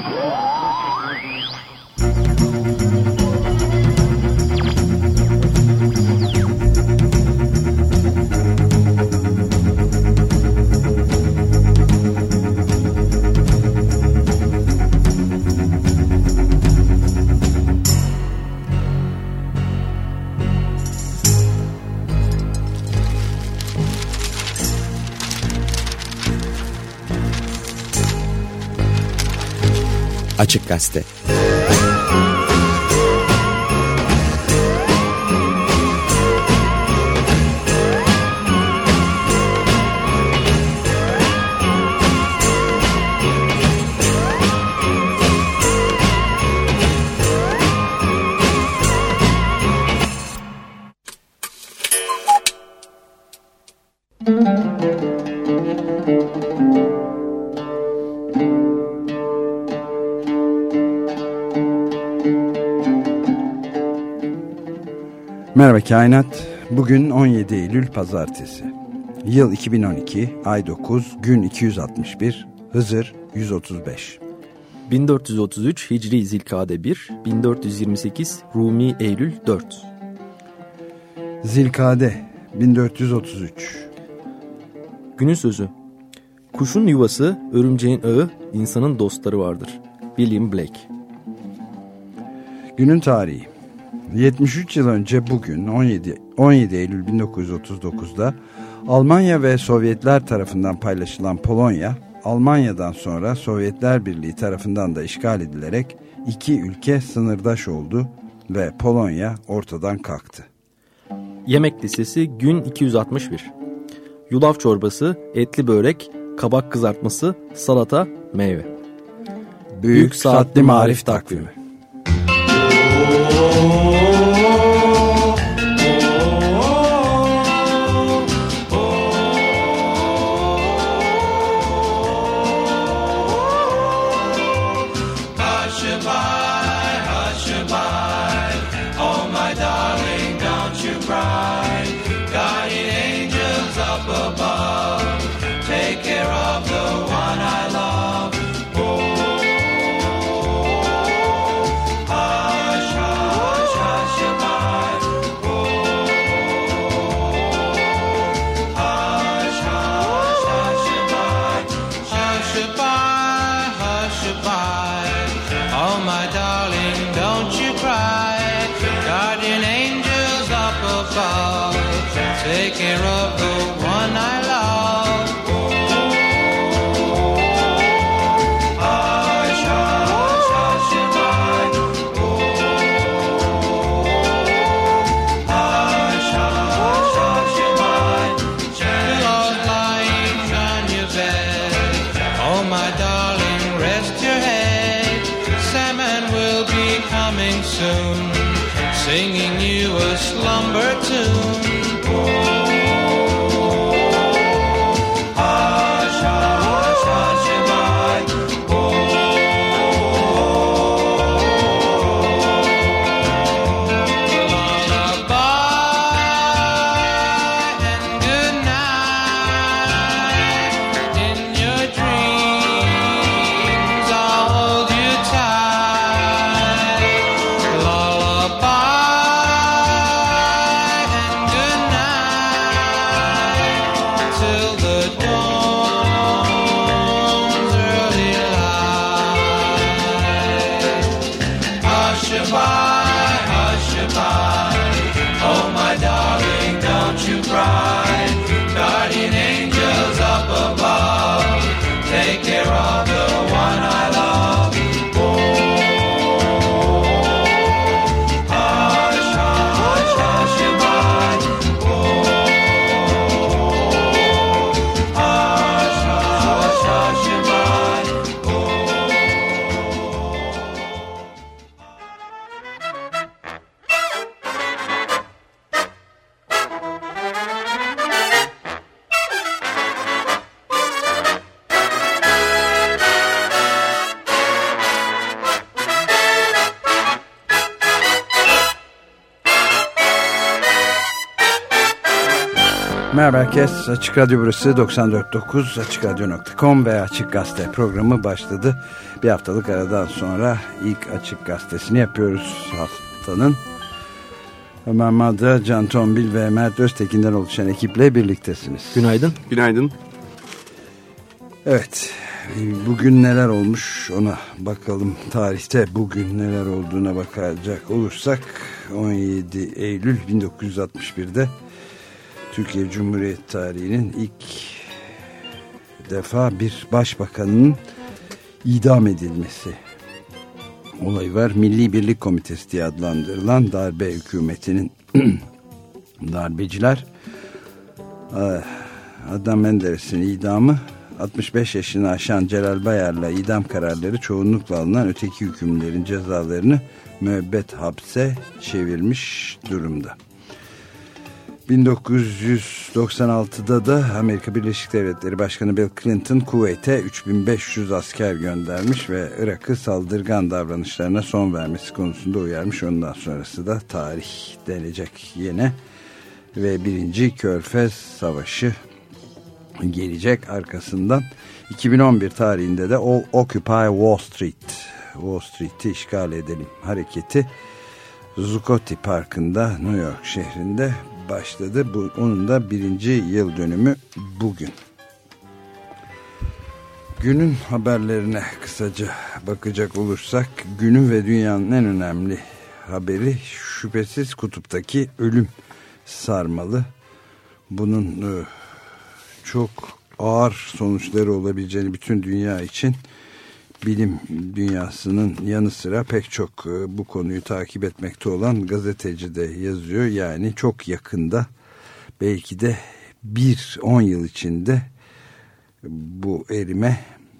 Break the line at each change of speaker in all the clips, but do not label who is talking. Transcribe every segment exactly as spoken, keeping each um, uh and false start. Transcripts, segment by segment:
Açık Gazete.
Merhaba Kainat. Bugün on yedi Eylül Pazartesi. Yıl iki bin on iki, ay dokuz, gün iki yüz altmış bir, Hızır yüz otuz beş.
bin dört yüz otuz üç Hicri Zilkade bir, bin dört yüz yirmi sekiz Rumi Eylül dört.
Zilkade bin dört yüz otuz üç.
Günün sözü: kuşun yuvası, örümceğin ağı, insanın dostları vardır. William Blake.
Günün tarihi: yetmiş üç yıl önce bugün on yedi Eylül bin dokuz yüz otuz dokuz'da Almanya ve Sovyetler tarafından paylaşılan Polonya, Almanya'dan sonra Sovyetler Birliği tarafından da işgal edilerek iki ülke sınırdaş oldu ve Polonya ortadan kalktı.
Yemek listesi gün iki yüz altmış bir. Yulaf çorbası, etli börek, kabak kızartması, salata, meyve.
Büyük, Büyük Saatli Marif Takvimi.
Singing you a slumber tune. Hush, hush, hush, lullaby and good night. In your dreams I'll hold you tight. Lullaby and good
Merhaba herkes. Açık Radyo burası doksan dört nokta dokuz açık radyo nokta com ve Açık Gazete programı başladı. Bir haftalık aradan sonra ilk Açık Gazetesini yapıyoruz haftanın. Ömer Madra, Can Tombil ve Mert Öztekin'den oluşan ekiple birliktesiniz.
Günaydın.
Günaydın.
Evet, bugün neler olmuş ona bakalım. Tarihte bugün neler olduğuna bakacak olursak on yedi Eylül bin dokuz yüz altmış bir'de Türkiye Cumhuriyeti tarihinin ilk defa bir başbakanın idam edilmesi olayı var. Milli Birlik Komitesi diye adlandırılan darbe hükümetinin darbeciler Adnan Menderes'in idamı, altmış beş yaşını aşan Celal Bayar'la idam kararları çoğunlukla alınan öteki hükümlerin cezalarını müebbet hapse çevirmiş durumda. bin dokuz yüz doksan altı'da da Amerika Birleşik Devletleri Başkanı Bill Clinton Kuveyt'e üç bin beş yüz asker göndermiş ve Irak'ı saldırgan davranışlarına son vermesi konusunda uyarmış. Ondan sonrası da tarih denecek yine ve birinci Körfez Savaşı gelecek arkasından. iki bin on bir tarihinde de Occupy Wall Street, Wall Street'i işgal edelim hareketi Zuccotti Parkı'nda New York şehrinde başladı. Bu, onun da birinci yıl dönümü bugün. Günün haberlerine kısaca bakacak olursak, günün ve dünyanın en önemli haberi şüphesiz kutuptaki ölüm sarmalı. Bunun e, çok ağır sonuçları olabileceğini bütün dünya için bilim dünyasının yanı sıra pek çok bu konuyu takip etmekte olan gazeteci de yazıyor. Yani çok yakında, belki de bir on yıl içinde bu erime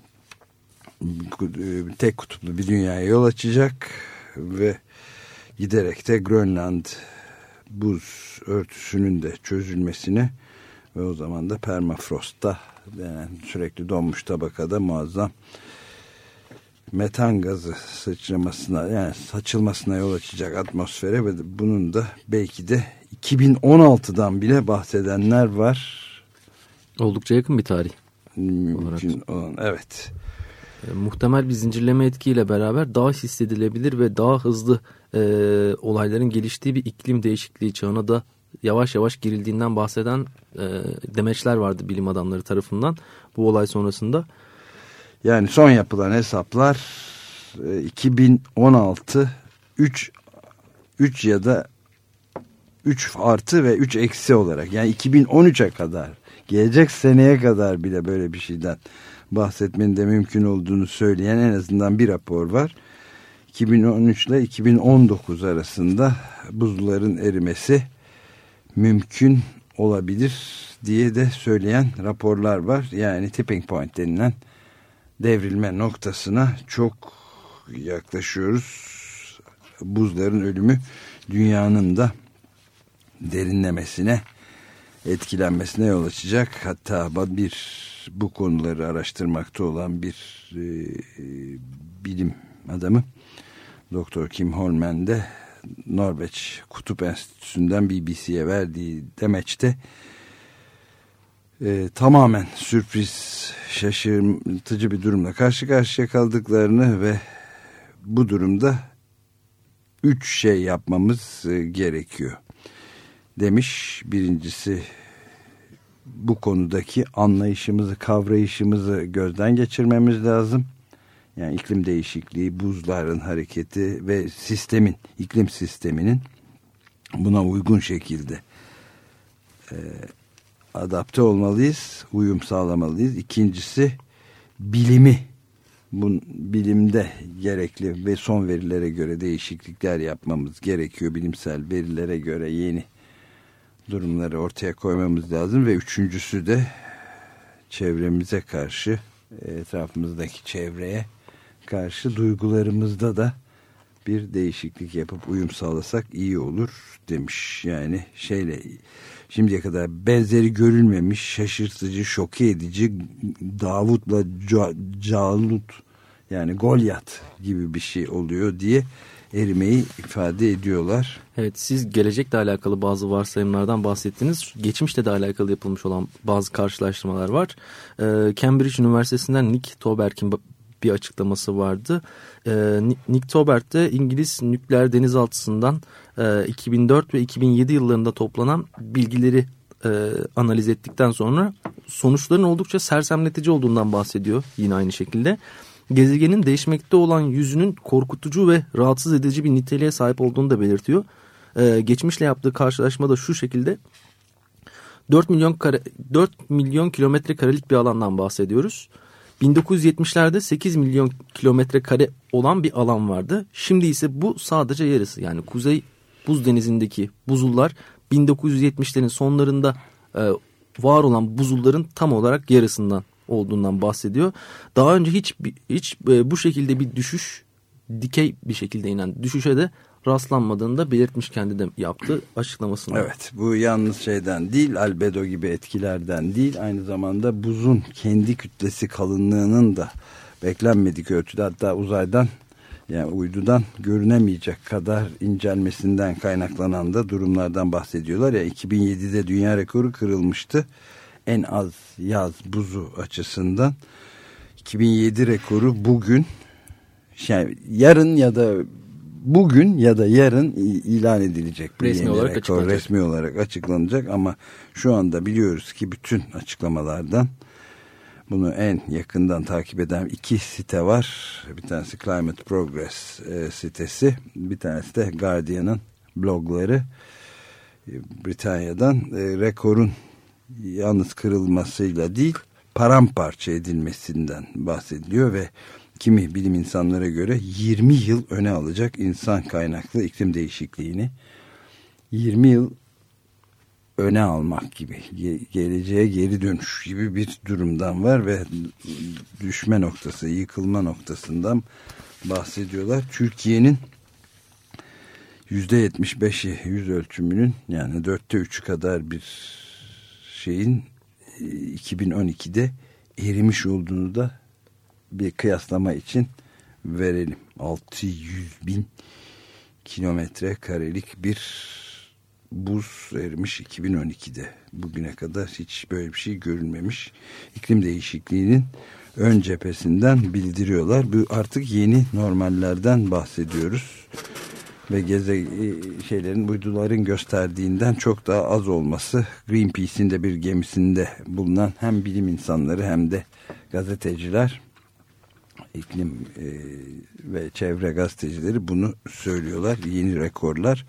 tek kutuplu bir dünyaya yol açacak ve giderek de Grönland buz örtüsünün de çözülmesine ve o zaman da permafrostta denen sürekli donmuş tabakada muazzam metan gazı sıçramasına, yani saçılmasına yol açacak atmosfere ve bunun da belki de iki bin on altı'dan bile bahsedenler var.
Oldukça yakın bir tarih.
Mümkün olan, evet.
E, muhtemel bir zincirleme etkiyle beraber daha hissedilebilir ve daha hızlı e, olayların geliştiği bir iklim değişikliği çağına da yavaş yavaş girildiğinden bahseden e, demeçler vardı bilim adamları tarafından bu olay sonrasında.
Yani son yapılan hesaplar iki bin on altı üç, üç ya da üç artı ve üç eksi olarak, yani iki bin on üç'e kadar, gelecek seneye kadar bile böyle bir şeyden bahsetmenin de mümkün olduğunu söyleyen en azından bir rapor var. iki bin on üç ile iki bin on dokuz arasında buzulların erimesi mümkün olabilir diye de söyleyen raporlar var. Yani tipping point denilen devrilme noktasına çok yaklaşıyoruz. Buzların ölümü dünyanın da derinlemesine, etkilenmesine yol açacak. Hatta bir bu konuları araştırmakta olan bir e, bilim adamı Doktor Kim Holmen de Norveç Kutup Enstitüsü'nden B B C'ye verdiği demeçte e, tamamen sürpriz, şaşırtıcı bir durumla karşı karşıya kaldıklarını ve bu durumda üç şey yapmamız e, gerekiyor demiş. Birincisi, bu konudaki anlayışımızı, kavrayışımızı gözden geçirmemiz lazım. Yani iklim değişikliği, buzların hareketi ve sistemin, iklim sisteminin buna uygun şekilde e, adapte olmalıyız, uyum sağlamalıyız. İkincisi, bilimi, bu bilimde gerekli ve son verilere göre değişiklikler yapmamız gerekiyor. Bilimsel verilere göre yeni durumları ortaya koymamız lazım. Ve üçüncüsü de çevremize karşı, etrafımızdaki çevreye karşı duygularımızda da bir değişiklik yapıp uyum sağlasak iyi olur demiş. Yani şeyle, şimdiye kadar benzeri görülmemiş, şaşırtıcı, şoke edici Davut'la Calut, yani Golyat gibi bir şey oluyor diye erimeyi ifade ediyorlar.
Evet, siz gelecekle alakalı bazı varsayımlardan bahsettiniz. Geçmişle de alakalı yapılmış olan bazı karşılaştırmalar var. Ee, Cambridge Üniversitesi'nden Nick Toberk'in bir açıklaması vardı. Ee, Nick Tobert de İngiliz nükleer denizaltısından e, iki bin dört ve iki bin yedi yıllarında toplanan bilgileri e, analiz ettikten sonra sonuçların oldukça sersemletici olduğundan bahsediyor yine aynı şekilde. Gezegenin değişmekte olan yüzünün korkutucu ve rahatsız edici bir niteliğe sahip olduğunu da belirtiyor. Ee, geçmişle yaptığı karşılaşma da şu şekilde: dört milyon kare, dört milyon kilometre karelik bir alandan bahsediyoruz. bin dokuz yüz yetmişlerde sekiz milyon kilometre kare olan bir alan vardı. Şimdi ise bu sadece yarısı. Yani Kuzey Buz Denizi'ndeki buzullar bin dokuz yüz yetmişlerin sonlarında e, var olan buzulların tam olarak yarısından olduğundan bahsediyor. Daha önce hiç hiç e, bu şekilde bir düşüş, dikey bir şekilde inen düşüşe de rastlanmadığını da belirtmiş kendi de yaptığı açıklamasında.
Evet, bu yalnız şeyden değil, albedo gibi etkilerden değil, aynı zamanda buzun kendi kütlesi kalınlığının da beklenmedik ölçüde, hatta uzaydan, yani uydudan görünemeyecek kadar incelmesinden kaynaklanan da durumlardan bahsediyorlar. Ya iki bin yedide dünya rekoru kırılmıştı en az yaz buzu açısından. iki bin yedi rekoru bugün, yani yarın ya da bugün ya da yarın ilan edilecek.
Resmi olarak
rekor,
açıklanacak.
resmi olarak açıklanacak ama şu anda biliyoruz ki bütün açıklamalardan bunu en yakından takip eden iki site var. Bir tanesi Climate Progress e, sitesi, bir tanesi de Guardian'ın blogları. E, Britanya'dan e, rekorun yalnız kırılmasıyla değil, paramparça edilmesinden bahsediliyor ve kimi bilim insanlara göre yirmi yıl öne alacak insan kaynaklı iklim değişikliğini. yirmi yıl öne almak gibi, geleceğe geri dönüş gibi bir durumdan var ve düşme noktası, yıkılma noktasından bahsediyorlar. Türkiye'nin yüzde yetmiş beşi yüz ölçümünün, yani dörtte üçü kadar bir şeyin iki bin on ikide erimiş olduğunu da bir kıyaslama için verelim. altı yüz bin kilometre karelik bir buz erimiş iki bin on ikide. Bugüne kadar hiç böyle bir şey görülmemiş. İklim değişikliğinin ön cephesinden bildiriyorlar. Bu artık yeni normallerden bahsediyoruz. Ve geze şeylerin, uyduların gösterdiğinden çok daha az olması, Greenpeace'in de bir gemisinde bulunan hem bilim insanları hem de gazeteciler, iklim e, ve çevre gazetecileri bunu söylüyorlar. Yeni rekorlar.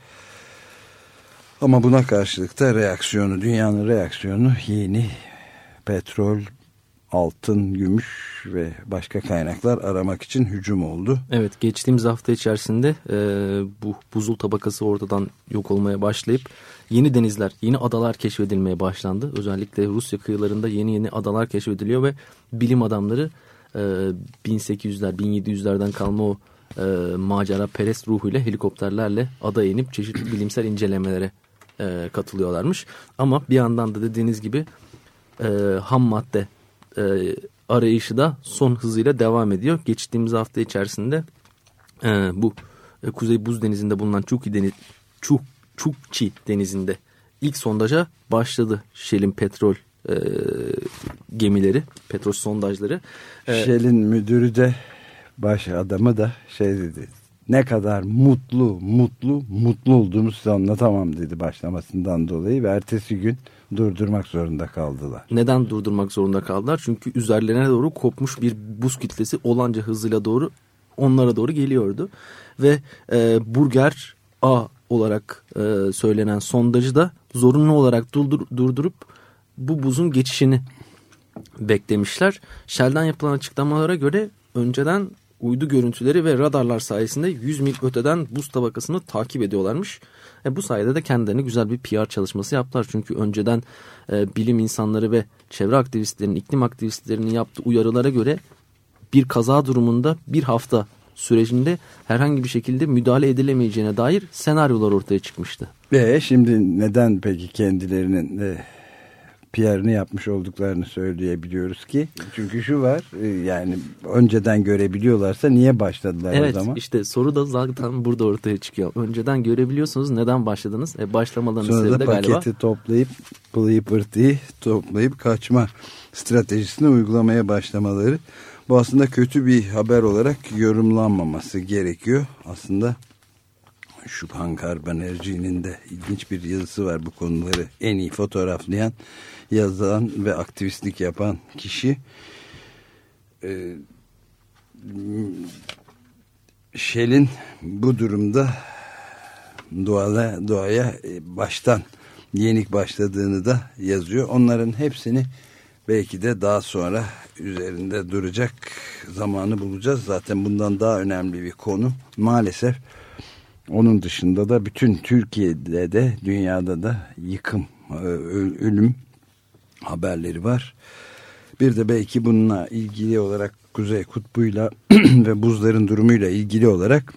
Ama buna karşılık da reaksiyonu, dünyanın reaksiyonu yeni petrol, altın, gümüş ve başka kaynaklar aramak için hücum oldu.
Evet, geçtiğimiz hafta içerisinde e, bu buzul tabakası ortadan yok olmaya başlayıp yeni denizler, yeni adalar keşfedilmeye başlandı. Özellikle Rusya kıyılarında yeni yeni adalar keşfediliyor ve bilim adamları e, bin sekiz yüzler, bin yedi yüzlerden kalma o e, macera perest ruhuyla helikopterlerle adaya inip çeşitli bilimsel incelemelere e, katılıyorlarmış. Ama bir yandan da dediğiniz gibi e, ham madde e, arayışı da son hızıyla devam ediyor. Geçtiğimiz hafta içerisinde e, bu e, Kuzey Buz Denizi'nde bulunan Çukchi Deniz, Çuk, Çukchi Denizi'nde ilk sondaja başladı Shell'in petrol e, gemileri, petrol sondajları. E,
Shell'in müdürü de, baş adamı da şey dedi: ne kadar mutlu mutlu mutlu olduğumu size anlatamam dedi başlamasından dolayı ve ertesi gün durdurmak zorunda kaldılar.
Neden durdurmak zorunda kaldılar? Çünkü üzerlerine doğru kopmuş bir buz kütlesi olanca hızıyla doğru onlara doğru geliyordu. Ve e, Burger A olarak e, söylenen sondajı da zorunlu olarak durdur, durdurup bu buzun geçişini beklemişler. Shell'den yapılan açıklamalara göre önceden uydu görüntüleri ve radarlar sayesinde yüz mil öteden buz tabakasını takip ediyorlarmış. E bu sayede de kendilerine güzel bir P R çalışması yaptılar. Çünkü önceden e, bilim insanları ve çevre aktivistlerinin, iklim aktivistlerinin yaptığı uyarılara göre bir kaza durumunda bir hafta sürecinde herhangi bir şekilde müdahale edilemeyeceğine dair senaryolar ortaya çıkmıştı.
Ve şimdi neden peki kendilerinin e, P R'ını yapmış olduklarını söyleyebiliyoruz ki. Çünkü şu var, yani önceden görebiliyorlarsa niye başladılar
evet,
o zaman?
Evet, işte soru da zaten burada ortaya çıkıyor. Önceden görebiliyorsunuz, neden başladınız? E, başlamalarının
Sonra
sebebi de
galiba. Sonra da paketi toplayıp pılıyı pırtıyı toplayıp kaçma stratejisini uygulamaya başlamaları. Bu aslında kötü bir haber olarak yorumlanmaması gerekiyor. Aslında Şubhan Karbanerji'nin de ilginç bir yazısı var bu konuları en iyi fotoğraflayan, yazan ve aktivistlik yapan kişi. Ee, Shell'in bu durumda doğaya, doğaya baştan yenik başladığını da yazıyor. Onların hepsini belki de daha sonra üzerinde duracak zamanı bulacağız. Zaten bundan daha önemli bir konu maalesef. Onun dışında da bütün Türkiye'de de dünyada da yıkım, ölüm haberleri var. Bir de belki bununla ilgili olarak Kuzey Kutbu'yla ve buzların durumuyla ilgili olarak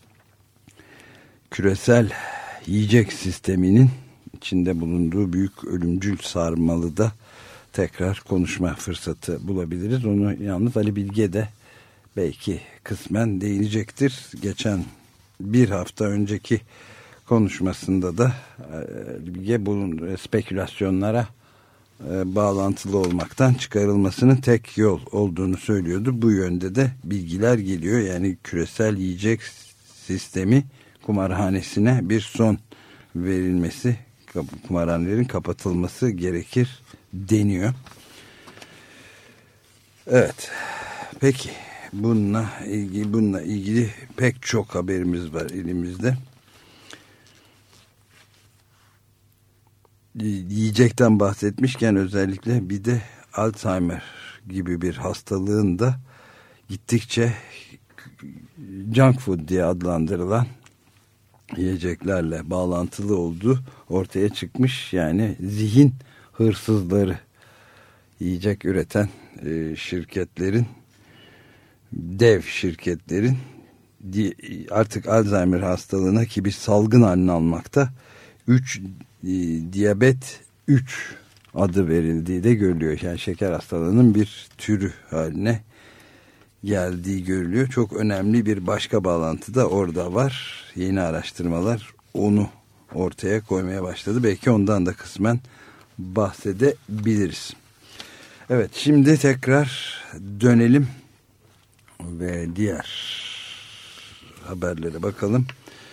küresel yiyecek sisteminin içinde bulunduğu büyük ölümcül sarmalı da tekrar konuşma fırsatı bulabiliriz. Onu yalnız Ali Bilge de belki kısmen değinecektir. Geçen bir hafta önceki konuşmasında da Ali Bilge bunun spekülasyonlara bağlantılı olmaktan çıkarılmasının tek yol olduğunu söylüyordu. Bu yönde de bilgiler geliyor. Yani küresel yiyecek sistemi kumarhanesine bir son verilmesi, kumarhanelerin kapatılması gerekir deniyor. Evet. Peki bununla ilgili bununla ilgili pek çok haberimiz var elimizde. Yiyecekten bahsetmişken özellikle bir de Alzheimer gibi bir hastalığın da gittikçe junk food diye adlandırılan yiyeceklerle bağlantılı olduğu ortaya çıkmış. Yani zihin hırsızları, yiyecek üreten e, şirketlerin, dev şirketlerin di, artık Alzheimer hastalığına ki bir salgın haline almakta üç e, diyabet üç adı verildiği de görülüyor. Yani şeker hastalığının bir türü haline geldiği görülüyor. Çok önemli bir başka bağlantı da orada var. Yeni araştırmalar onu ortaya koymaya başladı. Belki ondan da kısmen bahsedebiliriz. Evet, şimdi tekrar dönelim ve diğer haberlere bakalım.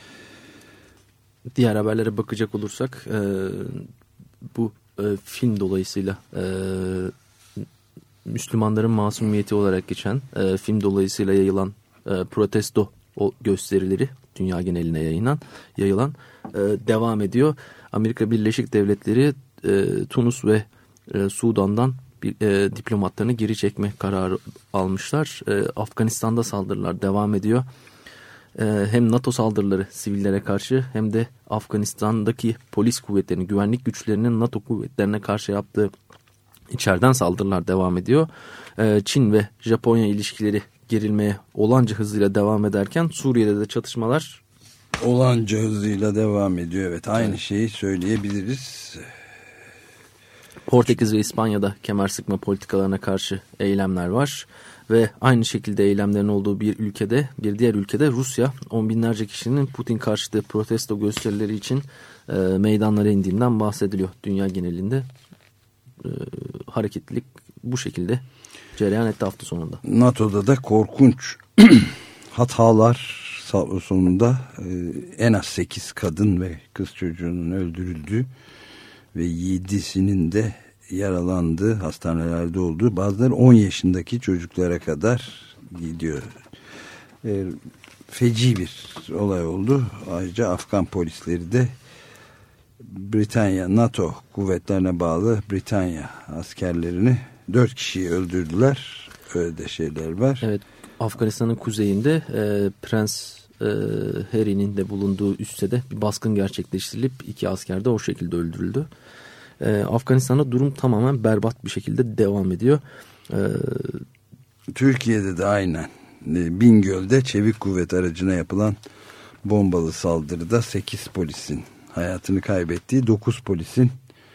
Diğer haberlere bakacak olursak e, bu e, film dolayısıyla e, Müslümanların masumiyeti olarak geçen e, film dolayısıyla yayılan e, protesto o gösterileri dünya geneline yayılan, yayılan e, devam ediyor. Amerika Birleşik Devletleri e, Tunus ve e, Sudan'dan bir, e, diplomatlarını geri çekme kararı almışlar. E, Afganistan'da saldırılar devam ediyor. E, hem NATO saldırıları sivillere karşı hem de Afganistan'daki polis kuvvetlerinin, güvenlik güçlerinin NATO kuvvetlerine karşı yaptığı içeriden saldırılar devam ediyor. E, Çin ve Japonya ilişkileri gerilmeye olanca hızıyla devam ederken Suriye'de de çatışmalar
olanca hızıyla devam ediyor. Evet, aynı şeyi söyleyebiliriz.
Portekiz ve İspanya'da kemer sıkma politikalarına karşı eylemler var. Ve aynı şekilde eylemlerin olduğu bir ülkede, bir diğer ülkede Rusya on binlerce kişinin Putin karşıtı protesto gösterileri için e, meydanlara indiğinden bahsediliyor. Dünya genelinde e, hareketlilik bu şekilde cereyan etti hafta sonunda.
NATO'da da korkunç hatalar sonunda e, en az sekiz kadın ve kız çocuğunun öldürüldüğü ve yedisinin de yaralandığı, hastanelerde olduğu, bazıları on yaşındaki çocuklara kadar gidiyor. E, feci bir olay oldu. Ayrıca Afgan polisleri de Britanya, NATO kuvvetlerine bağlı Britanya askerlerini dört kişiyi öldürdüler. Öyle de şeyler var.
Evet, Afganistan'ın kuzeyinde e, Prens e, Harry'nin de bulunduğu üste de bir baskın gerçekleştirilip iki asker de o şekilde öldürüldü. E, Afganistan'da durum tamamen berbat bir şekilde devam ediyor. E,
Türkiye'de de aynen. Bingöl'de çevik kuvvet aracına yapılan bombalı saldırıda sekiz polisin hayatını kaybettiği, dokuz polisin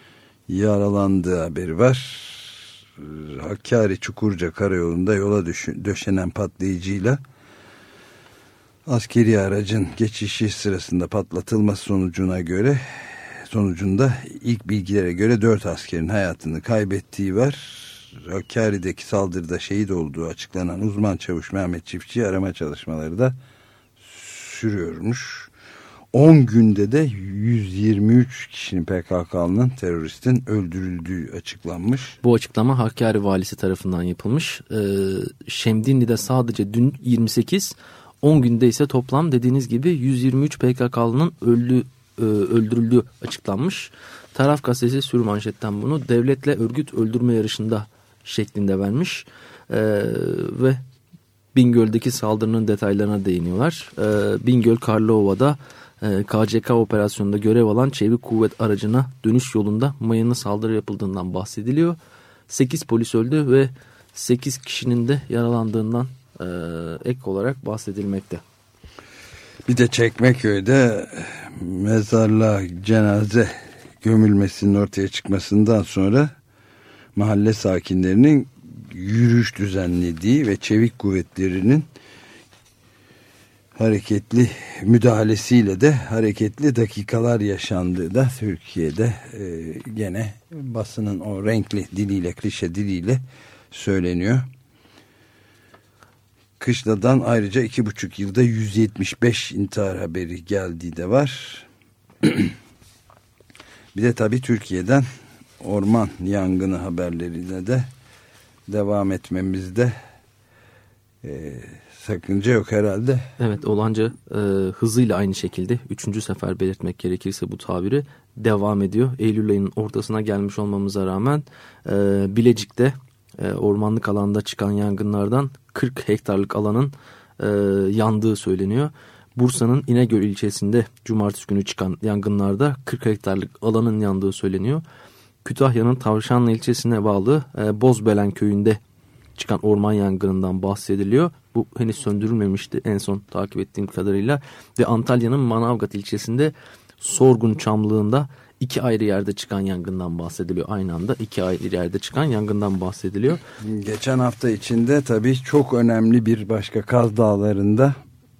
yaralandığı haberi var. Hakkari Çukurca karayolunda yola döşenen patlayıcıyla askeri aracın geçişi sırasında patlatılması sonucuna göre sonucunda ilk bilgilere göre dört askerin hayatını kaybettiği var. Hakkari'deki saldırıda şehit olduğu açıklanan uzman çavuş Mehmet Çiftçi arama çalışmaları da sürüyormuş. on günde de yüz yirmi üç kişinin P K K'nın teröristin öldürüldüğü açıklanmış.
Bu açıklama Hakkari valisi tarafından yapılmış. Ee, Şemdinli'de sadece dün yirmi sekiz, on günde ise toplam dediğiniz gibi yüz yirmi üç P K K'nın öldü, e, öldürüldüğü açıklanmış. Taraf gazetesi sürmanşetten bunu devletle örgüt öldürme yarışında şeklinde vermiş. Ee, ve Bingöl'deki saldırının detaylarına değiniyorlar. Ee, Bingöl Karlıova'da K C K operasyonunda görev alan çevik kuvvet aracına dönüş yolunda mayınlı saldırı yapıldığından bahsediliyor. sekiz polis öldü ve sekiz kişinin de yaralandığından e, ek olarak bahsedilmekte.
Bir de Çekmeköy'de mezarlığa cenaze gömülmesinin ortaya çıkmasından sonra mahalle sakinlerinin yürüyüş düzenlediği ve çevik kuvvetlerinin hareketli müdahalesiyle de hareketli dakikalar yaşandığı da Türkiye'de e, gene basının o renkli diliyle, klişe diliyle söyleniyor. Kışladan ayrıca iki buçuk yılda yüz yetmiş beş intihar haberi geldiği de var. Bir de tabii Türkiye'den orman yangını haberlerine de devam etmemizde e, sakınca yok herhalde.
Evet, olanca e, hızıyla aynı şekilde üçüncü sefer belirtmek gerekirse bu tabiri devam ediyor. Eylül ayının ortasına gelmiş olmamıza rağmen e, Bilecik'te e, ormanlık alanda çıkan yangınlardan kırk hektarlık alanın e, yandığı söyleniyor. Bursa'nın İnegöl ilçesinde cumartesi günü çıkan yangınlarda kırk hektarlık alanın yandığı söyleniyor. Kütahya'nın Tavşanlı ilçesine bağlı e, Bozbelen köyünde çıkan orman yangınından bahsediliyor. Bu henüz söndürülmemişti en son takip ettiğim kadarıyla. Ve Antalya'nın Manavgat ilçesinde Sorgun Çamlığı'nda iki ayrı yerde çıkan yangından bahsediliyor. Aynı anda iki ayrı yerde çıkan yangından bahsediliyor.
Geçen hafta içinde tabii çok önemli bir başka Kaz Dağları'nda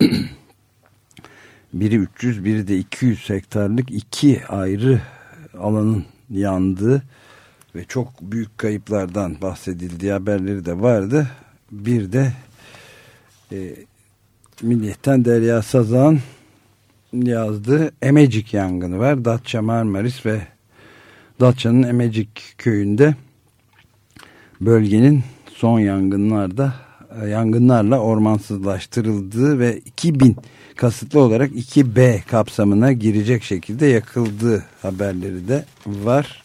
biri üç yüz biri de iki yüz hektarlık iki ayrı alanın yandığı ve çok büyük kayıplardan bahsedildiği haberleri de vardı. Bir de e, Milliyet'ten Derya Sazan yazdığı Emecik yangını var. Datça, Marmaris ve Datça'nın Emecik köyünde bölgenin son yangınlarda yangınlarla ormansızlaştırıldığı ve iki bin kasıtlı olarak iki B kapsamına girecek şekilde yakıldığı haberleri de var.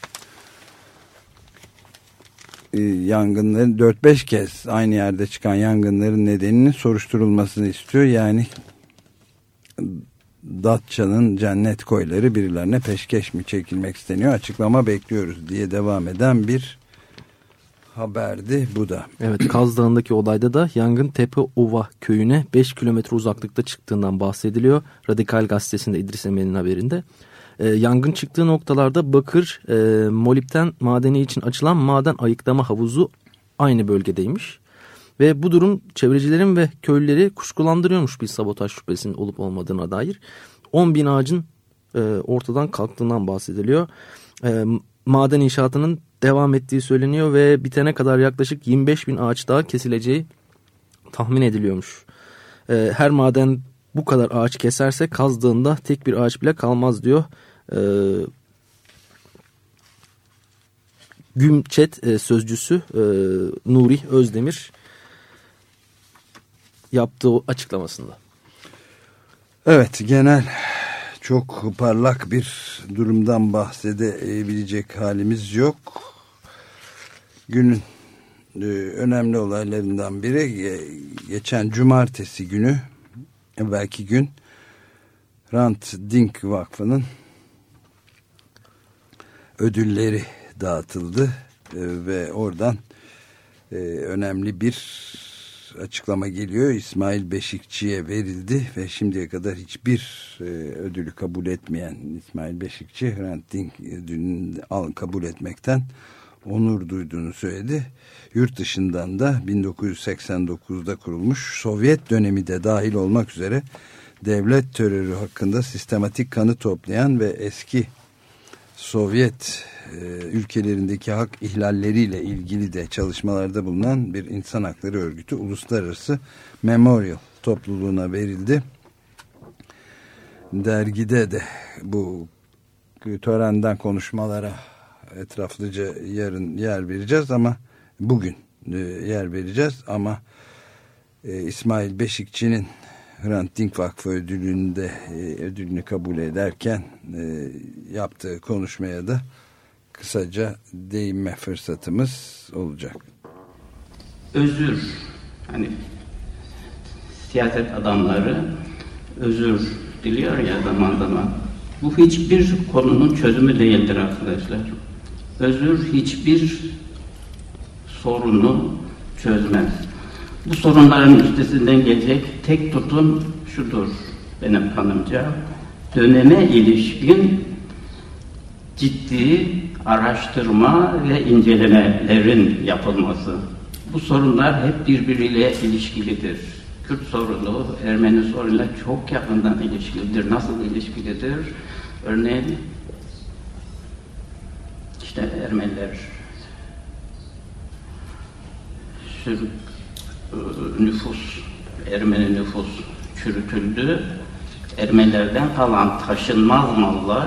Ee, yangınların dört beş kez aynı yerde çıkan yangınların nedeninin soruşturulmasını istiyor. Yani Datça'nın cennet koyları birilerine peşkeş mi çekilmek isteniyor? Açıklama bekliyoruz diye devam eden bir haberdi bu da.
Evet, Kaz Dağı'ndaki olayda da yangın Tepeova köyüne beş kilometre uzaklıkta çıktığından bahsediliyor. Radikal Gazetesi'nde İdris Emel'in haberinde. Ee, yangın çıktığı noktalarda bakır, e, molibden madeni için açılan maden ayıklama havuzu aynı bölgedeymiş. Ve bu durum çevrecilerin ve köylüleri kuşkulandırıyormuş bir sabotaj şüphesinin olup olmadığına dair. on bin ağacın e, ortadan kalktığından bahsediliyor. E, maden inşaatının devam ettiği söyleniyor ve bitene kadar yaklaşık yirmi beş bin ağaç daha kesileceği tahmin ediliyormuş. E, her maden bu kadar ağaç keserse Kaz Dağı'nda tek bir ağaç bile kalmaz diyor. E, Gümçet e, sözcüsü e, Nuri Özdemir yaptığı açıklamasında.
Evet, genel çok parlak bir durumdan bahsedebilecek halimiz yok. Günün e, önemli olaylarından biri geçen cumartesi günü, belki gün Hrant Dink Vakfı'nın ödülleri dağıtıldı e, ve oradan e, önemli bir açıklama geliyor. İsmail Beşikçi'ye verildi ve şimdiye kadar hiçbir e, ödülü kabul etmeyen İsmail Beşikçi Hrant Dink ödülünü al, kabul etmekten onur duyduğunu söyledi. Yurt dışından da bin dokuz yüz seksen dokuzda kurulmuş, Sovyet dönemi de dahil olmak üzere devlet terörü hakkında sistematik kanı toplayan ve eski Sovyet e, ülkelerindeki hak ihlalleriyle ilgili de çalışmalarda bulunan bir insan hakları örgütü Uluslararası Memorial topluluğuna verildi. Dergide de bu törenden konuşmalara etraflıca yarın yer vereceğiz ama bugün e, yer vereceğiz ama e, İsmail Beşikçi'nin Hrant Dink Vakfı ödülünde e, ödülünü kabul ederken e, yaptığı konuşmaya da kısaca değinme fırsatımız olacak.
Özür, hani siyaset adamları özür diliyor ya zaman zaman. Bu hiçbir konunun çözümü değildir arkadaşlar. Özür hiçbir sorunu çözmez. Bu sorunların üstesinden gelecek tek tutum şudur benim kanımca. Döneme ilişkin ciddi araştırma ve incelemelerin yapılması. Bu sorunlar hep birbiriyle ilişkilidir. Kürt sorunu, Ermeni sorunuyla çok yakından ilişkilidir. Nasıl ilişkilidir? Örneğin işte Ermeniler nüfus, Ermeni nüfus çürütüldü. Ermenilerden kalan taşınmaz mallar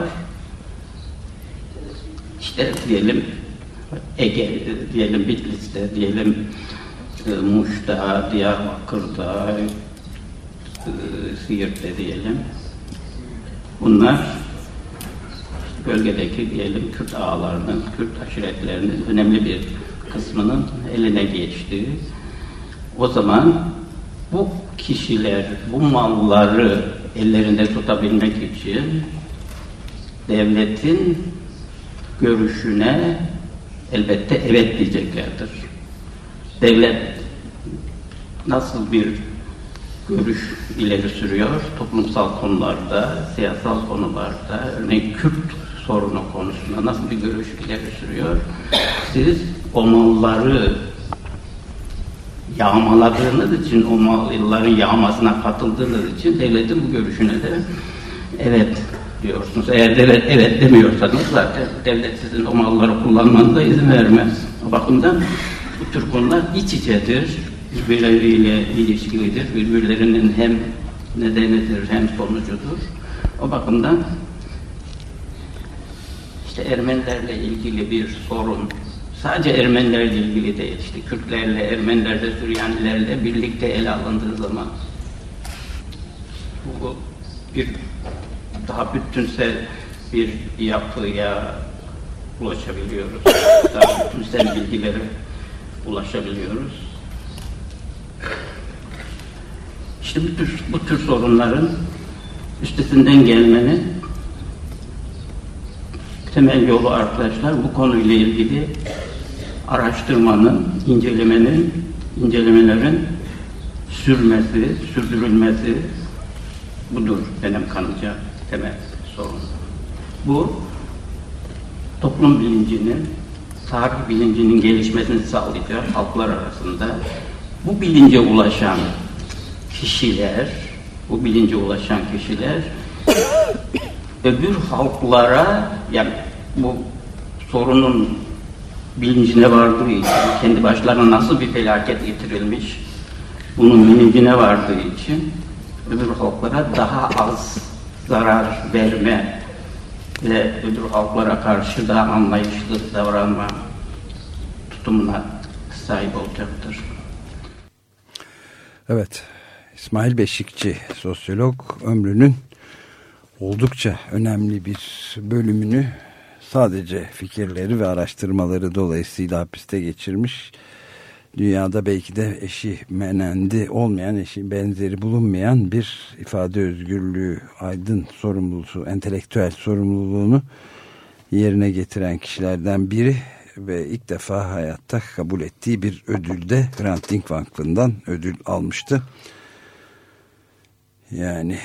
işte diyelim Ege, diyelim Bitlis'te, diyelim e, Muş'ta, Diyarbakır'da, e, Siirt'te diyelim. Bunlar bölgedeki diyelim Kürt ağalarının, Kürt aşiretlerinin önemli bir kısmının eline geçti. O zaman bu kişiler bu malları ellerinde tutabilmek için devletin görüşüne elbette evet diyeceklerdir. Devlet nasıl bir görüş ileri sürüyor? Toplumsal konularda, siyasal konularda, örneğin Kürt sorunu konusunda nasıl bir görüş ileri sürüyor? Siz o malları yağmaladığınız için, o malların yağmasına katıldığınız için devletin bu görüşüne de evet diyorsunuz. Eğer devlet evet demiyorsanız zaten devlet sizin o malları kullanmanıza izin vermez. O bakımdan bu tür konular iç içedir, birbirleriyle ilişkilidir, birbirlerinin hem nedenidir hem sonucudur. O bakımdan işte Ermenilerle ilgili bir sorun, sadece Ermenilerle ilgili değil, işte Kürtlerle, Ermenilerle, Süryanilerle birlikte ele alındığı zaman bu bir daha bütünsel bir yapıya ulaşabiliyoruz. Daha bütünsel bilgilere ulaşabiliyoruz. İşte bu tür, bu tür sorunların üstesinden gelmenin temel yolu arkadaşlar bu konuyla ilgili araştırmanın, incelemenin, incelemelerin sürmesi, sürdürülmesi budur benim kanımca temel sorun. Bu toplum bilincinin, tarih bilincinin gelişmesini sağlayacak halklar arasında bu bilince ulaşan kişiler, bu bilince ulaşan kişiler öbür halklara, yani bu sorunun bilincine vardığı için, kendi başlarına nasıl bir felaket getirilmiş, bunun bilincine vardığı için öbür halklara daha az zarar verme ve öbür halklara karşı daha anlayışlı davranma tutumuna sahip olacaktır.
Evet, İsmail Beşikçi sosyolog ömrünün oldukça önemli bir bölümünü sadece fikirleri ve araştırmaları dolayısıyla hapiste geçirmiş. Dünyada belki de eşi menendi olmayan, eşi benzeri bulunmayan bir ifade özgürlüğü, aydın sorumluluğu, entelektüel sorumluluğunu yerine getiren kişilerden biri. ve ilk defa hayatta kabul ettiği bir ödülde Hrant Dink Vakfı'ndan ödül almıştı. Yani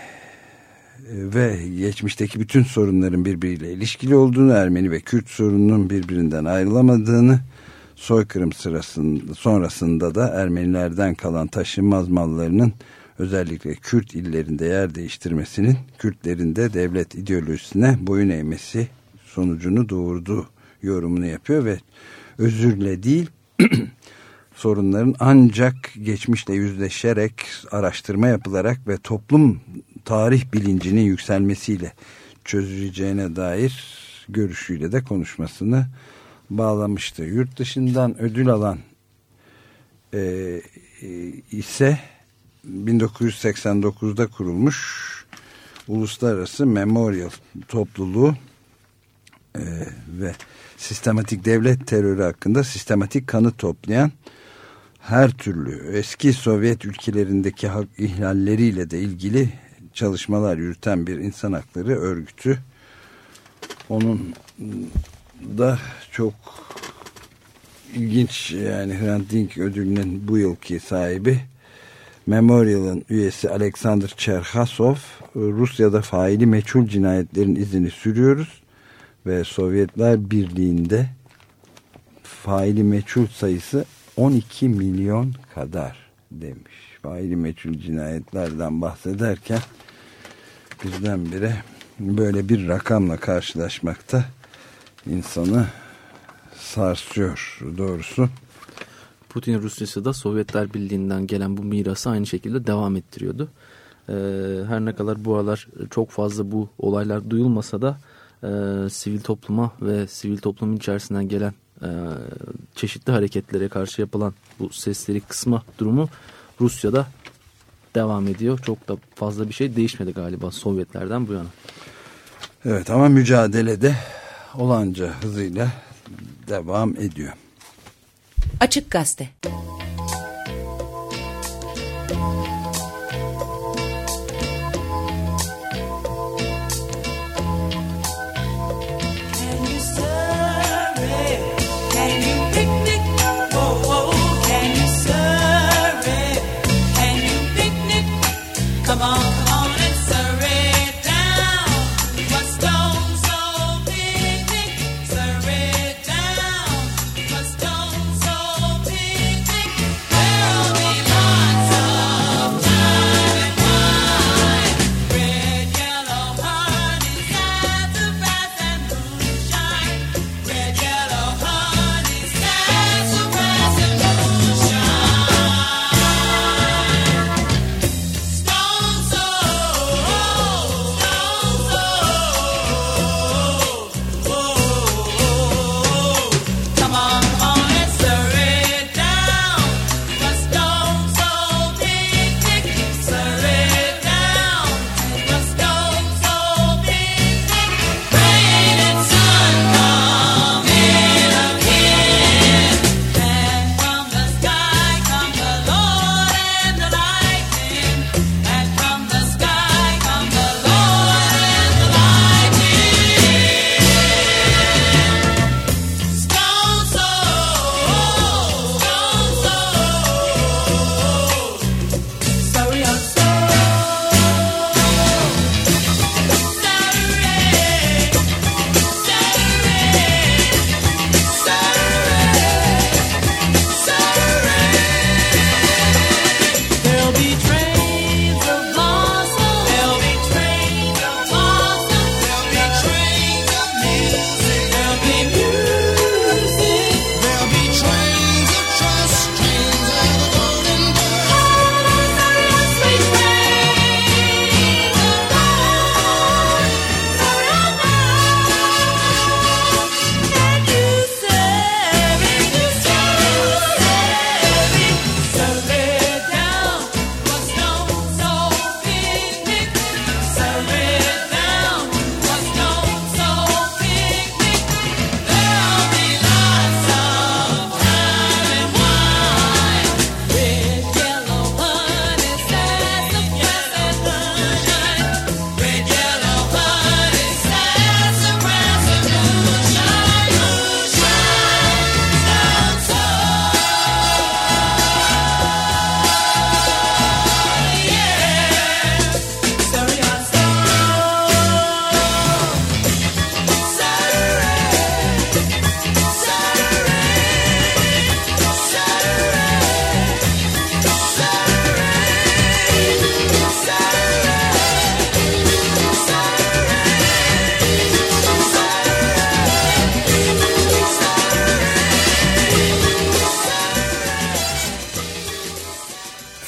ve geçmişteki bütün sorunların birbiriyle ilişkili olduğunu, Ermeni ve Kürt sorununun birbirinden ayrılamadığını, soykırım sırasında sonrasında da Ermenilerden kalan taşınmaz mallarının özellikle Kürt illerinde yer değiştirmesinin Kürtlerin de devlet ideolojisine boyun eğmesi sonucunu doğurduğu yorumunu yapıyor ve özürle değil sorunların ancak geçmişle yüzleşerek, araştırma yapılarak ve toplum tarih bilincinin yükselmesiyle çözüleceğine dair görüşüyle de konuşmasını bağlamıştı. Yurt dışından ödül alan e, e, ise bin dokuz yüz seksen dokuzda kurulmuş Uluslararası Memorial topluluğu e, ve sistematik devlet terörü hakkında sistematik kanıt toplayan, her türlü eski Sovyet ülkelerindeki hak ihlalleriyle de ilgili çalışmalar yürüten bir insan hakları örgütü. Onun da çok ilginç, yani Hrant Dink ödülünün bu yılki sahibi Memorial'ın üyesi Alexander Cherkasov, Rusya'da faili meçhul cinayetlerin izini sürüyoruz ve Sovyetler Birliği'nde faili meçhul sayısı on iki milyon kadar demiş. Faili meçhul cinayetlerden bahsederken birdenbire böyle bir rakamla karşılaşmakta insanı sarsıyor doğrusu.
Putin Rusyası da Sovyetler Birliği'nden gelen bu mirası aynı şekilde devam ettiriyordu. Ee, her ne kadar bu aralar çok fazla bu olaylar duyulmasa da e, sivil topluma ve sivil toplumun içerisinden gelen e, çeşitli hareketlere karşı yapılan bu sesleri kısma durumu Rusya'da devam ediyor. Çok da fazla bir şey değişmedi galiba Sovyetlerden bu yana.
Evet, ama mücadelede olanca hızıyla devam ediyor.
Açık Gazete.
Oh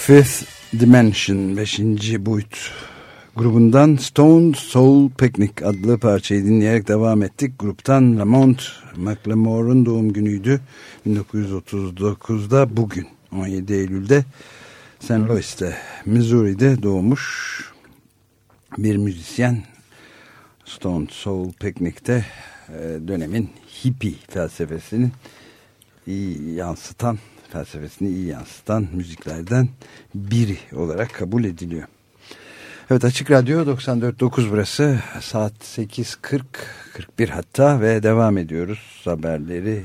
Fifth Dimension, beşinci boyut grubundan Stone Soul Picnic adlı parçayı dinleyerek devam ettik. Gruptan Lamont McLemore'un doğum günüydü. bin dokuz yüz otuz dokuzda bugün on yedi Eylül'de Saint Louis'te, Missouri'de doğmuş bir müzisyen. Stone Soul Picnic'te dönemin hippie felsefesini iyi yansıtan, felsefesini iyi yansıtan müziklerden biri olarak kabul ediliyor. Evet, Açık Radyo doksan dört nokta dokuz burası. Saat sekiz kırk kırk bir hatta ve devam ediyoruz haberleri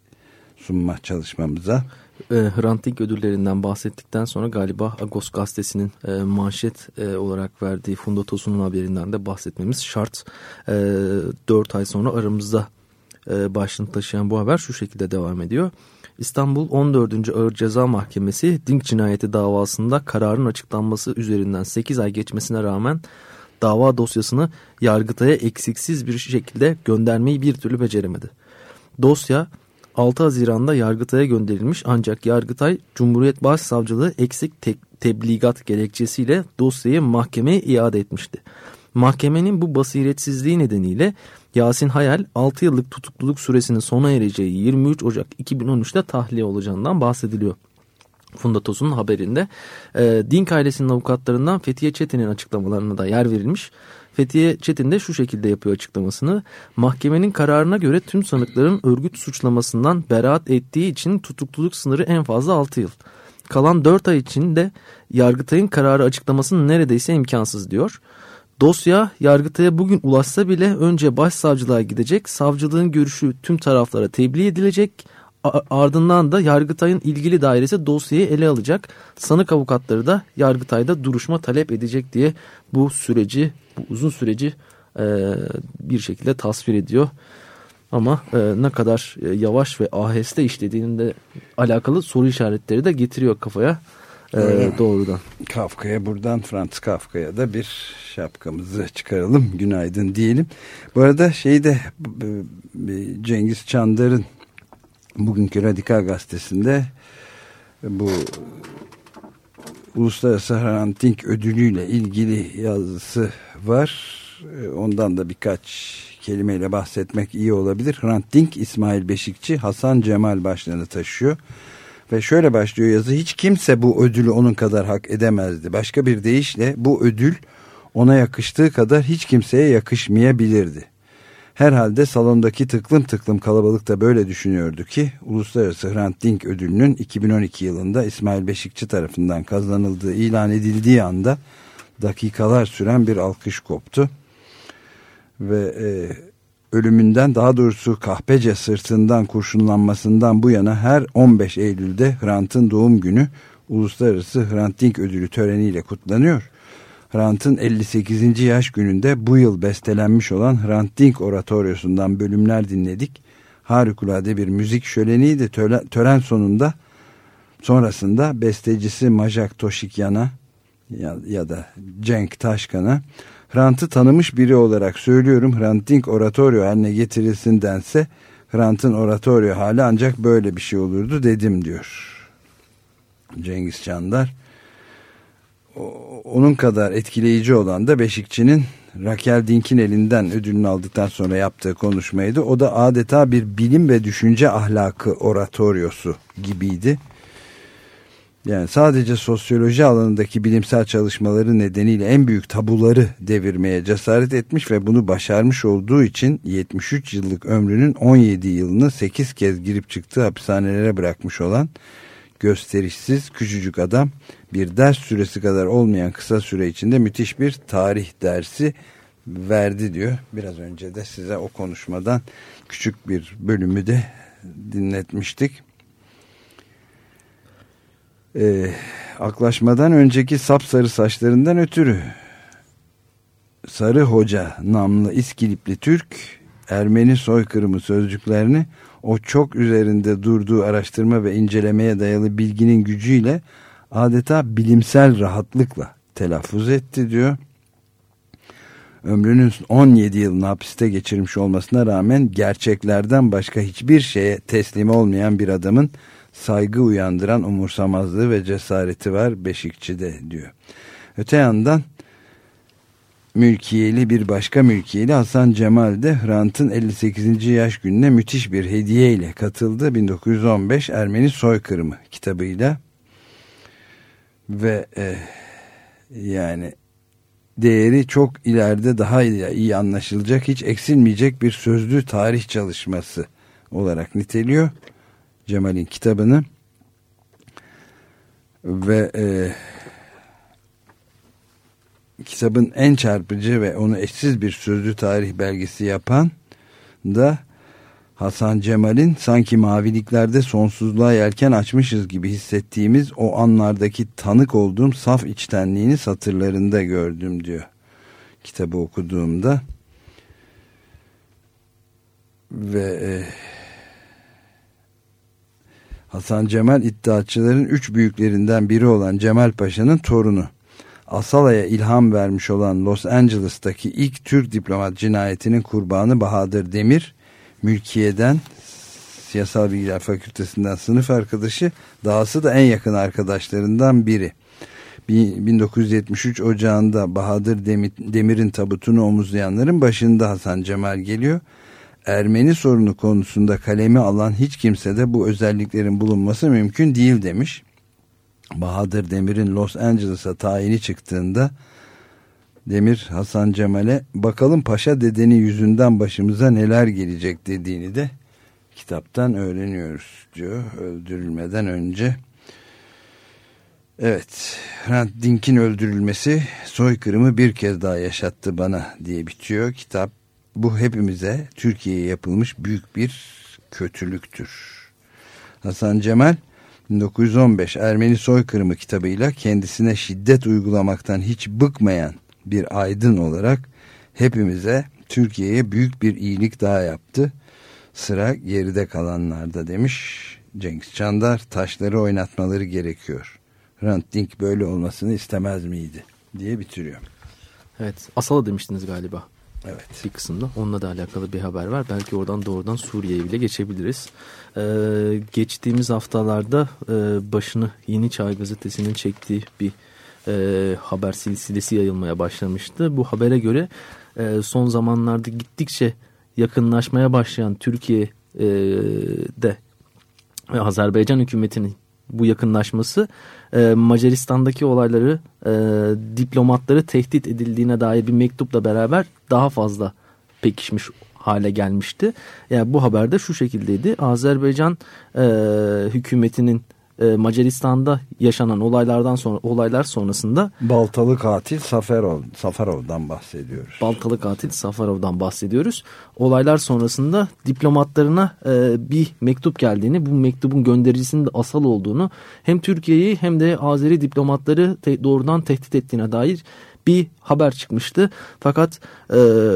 sunma çalışmamıza.
E, Hrant Dink ödüllerinden bahsettikten sonra galiba Agos gazetesinin e, manşet e, olarak verdiği Funda Tosun'un haberinden de bahsetmemiz şart. E, dört ay sonra aramızda e, başlığını taşıyan bu haber şu şekilde devam ediyor. İstanbul on dördüncü Ağır Ceza Mahkemesi Dink cinayeti davasında kararın açıklanması üzerinden sekiz ay geçmesine rağmen dava dosyasını Yargıtay'a eksiksiz bir şekilde göndermeyi bir türlü beceremedi. Dosya altı Haziran'da Yargıtay'a gönderilmiş ancak Yargıtay Cumhuriyet Başsavcılığı eksik te- tebligat gerekçesiyle dosyayı mahkemeye iade etmişti. Mahkemenin bu basiretsizliği nedeniyle Yasin Hayal altı yıllık tutukluluk süresinin sona ereceği yirmi üç Ocak iki bin on üçte tahliye olacağından bahsediliyor. Funda Tosun'un haberinde e, Dink ailesinin avukatlarından Fethiye Çetin'in açıklamalarına da yer verilmiş. Fethiye Çetin de şu şekilde yapıyor açıklamasını. Mahkemenin kararına göre tüm sanıkların örgüt suçlamasından beraat ettiği için tutukluluk sınırı en fazla altı yıl. Kalan dört ay için de Yargıtay'ın kararı açıklamasının neredeyse imkansız diyor. Dosya Yargıtay'a bugün ulaşsa bile önce başsavcılığa gidecek, savcılığın görüşü tüm taraflara tebliğ edilecek, ardından da Yargıtay'ın ilgili dairesi dosyayı ele alacak, sanık avukatları da Yargıtay'da duruşma talep edecek diye bu süreci, bu uzun süreci e, bir şekilde tasvir ediyor. Ama e, ne kadar e, yavaş ve aheste işlediğinde alakalı soru işaretleri de getiriyor kafaya. Ee, doğrudan.
Kafka'ya buradan, Franz Kafka'ya da bir şapkamızı çıkaralım. Günaydın diyelim. Bu arada şeyde Cengiz Çandar'ın bugünkü Radikal Gazetesi'nde bu Uluslararası Hrant Dink ödülüyle ilgili yazısı var. Ondan da birkaç kelimeyle bahsetmek iyi olabilir. Hrant Dink, İsmail Beşikçi, Hasan Cemal başlığını taşıyor. Ve şöyle başlıyor yazı: hiç kimse bu ödülü onun kadar hak edemezdi. Başka bir deyişle bu ödül ona yakıştığı kadar hiç kimseye yakışmayabilirdi. Herhalde salondaki tıklım tıklım kalabalık da böyle düşünüyordu ki Uluslararası Hrant Dink ödülünün iki bin on iki yılında İsmail Beşikçi tarafından kazanıldığı ilan edildiği anda dakikalar süren bir alkış koptu. Ve e, ölümünden, daha doğrusu kahpece sırtından kurşunlanmasından bu yana her on beş Eylül'de Hrant'ın doğum günü Uluslararası Hrant Dink ödülü töreniyle kutlanıyor. Hrant'ın elli sekizinci yaş gününde bu yıl bestelenmiş olan Hrant Dink oratoryosundan bölümler dinledik. Harikulade bir müzik şöleniydi. Tören, tören sonunda sonrasında bestecisi Majak Toşikyan'a ya, ya da Cenk Taşkan'a Hrant'ı tanımış biri olarak söylüyorum, Hrant Dink oratoryo haline getirilsin dense Hrant'ın oratoryo hali ancak böyle bir şey olurdu dedim diyor Cengiz Çandar. Onun kadar etkileyici olan da Beşikçi'nin Raquel Dink'in elinden ödülünü aldıktan sonra yaptığı konuşmaydı. O da adeta bir bilim ve düşünce ahlakı oratoryosu gibiydi. Yani sadece sosyoloji alanındaki bilimsel çalışmaları nedeniyle en büyük tabuları devirmeye cesaret etmiş ve bunu başarmış olduğu için yetmiş üç yıllık ömrünün on yedi yılını sekiz kez girip çıktığı hapishanelere bırakmış olan gösterişsiz küçücük adam bir ders süresi kadar olmayan kısa süre içinde müthiş bir tarih dersi verdi diyor. Biraz önce de size o konuşmadan küçük bir bölümü de dinletmiştik. Ee, aklaşmadan önceki sapsarı saçlarından ötürü Sarı Hoca namlı İskilipli Türk Ermeni soykırımı sözcüklerini o çok üzerinde durduğu araştırma ve incelemeye dayalı bilginin gücüyle adeta bilimsel rahatlıkla telaffuz etti diyor. Ömrünün on yedi yılını hapiste geçirmiş olmasına rağmen gerçeklerden başka hiçbir şeye teslim olmayan bir adamın saygı uyandıran umursamazlığı ve cesareti var Beşikçi'de diyor. Öte yandan mülkiyeli bir başka mülkiyeli Hasan Cemal de Hrant'ın elli sekizinci yaş gününe müthiş bir hediye ile katıldı. bin dokuz yüz on beş Ermeni Soykırımı kitabıyla ve e, yani değeri çok ileride daha iyi anlaşılacak, hiç eksilmeyecek bir sözlü tarih çalışması olarak niteliyor Cemal'in kitabını ve e, kitabın en çarpıcı ve onu eşsiz bir sözlü tarih belgesi yapan da Hasan Cemal'in sanki maviliklerde sonsuzluğa yelken açmışız gibi hissettiğimiz o anlardaki tanık olduğum saf içtenliğini satırlarında gördüm diyor kitabı okuduğumda. Ve e, Hasan Cemal iddiatçıların üç büyüklerinden biri olan Cemal Paşa'nın torunu. Asala'ya ilham vermiş olan Los Angeles'taki ilk Türk diplomat cinayetinin kurbanı Bahadır Demir, mülkiyeden, Siyasal Bilgiler Fakültesinden sınıf arkadaşı, dahası da en yakın arkadaşlarından biri. bin dokuz yüz yetmiş üç Ocağı'nda Bahadır Demir'in tabutunu omuzlayanların başında Hasan Cemal geliyor. Ermeni sorunu konusunda kalemi alan hiç kimsede bu özelliklerin bulunması mümkün değil demiş. Bahadır Demir'in Los Angeles'a tayini çıktığında Demir Hasan Cemal'e bakalım paşa dedeni yüzünden başımıza neler gelecek dediğini de kitaptan öğreniyoruz diyor öldürülmeden önce. Evet, Hrant Dink'in öldürülmesi soykırımı bir kez daha yaşattı bana diye bitiyor kitap. Bu hepimize, Türkiye'ye yapılmış büyük bir kötülüktür. Hasan Cemal bin dokuz yüz on beş Ermeni Soykırımı kitabıyla kendisine şiddet uygulamaktan hiç bıkmayan bir aydın olarak hepimize, Türkiye'ye büyük bir iyilik daha yaptı. Sıra geride kalanlarda demiş Cengiz Çandar. Taşları oynatmaları gerekiyor. Hrant Dink böyle olmasını istemez miydi diye bitiriyor.
Evet, Asala demiştiniz galiba.
Evet.
Bir kısımda onunla da alakalı bir haber var. Belki oradan doğrudan Suriye'ye bile geçebiliriz. Ee, geçtiğimiz haftalarda e, başını Yeni Çağ Gazetesi'nin çektiği bir e, haber silsilesi yayılmaya başlamıştı. Bu habere göre e, son zamanlarda gittikçe yakınlaşmaya başlayan Türkiye'de ve Azerbaycan hükümetinin bu yakınlaşması e, Macaristan'daki olayları e, diplomatları tehdit edildiğine dair bir mektupla beraber daha fazla pekişmiş hale gelmişti. Yani bu haberde şu şekildeydi. Azerbaycan e, hükümetinin e, Macaristan'da yaşanan olaylardan sonra olaylar sonrasında
Baltalı katil Safarov, Safarov'dan bahsediyoruz.
Baltalı katil Safarov'dan bahsediyoruz. Olaylar sonrasında diplomatlarına e, bir mektup geldiğini, bu mektubun göndericisinin de Asal olduğunu, hem Türkiye'yi hem de Azeri diplomatları te- doğrudan tehdit ettiğine dair bir haber çıkmıştı. Fakat e,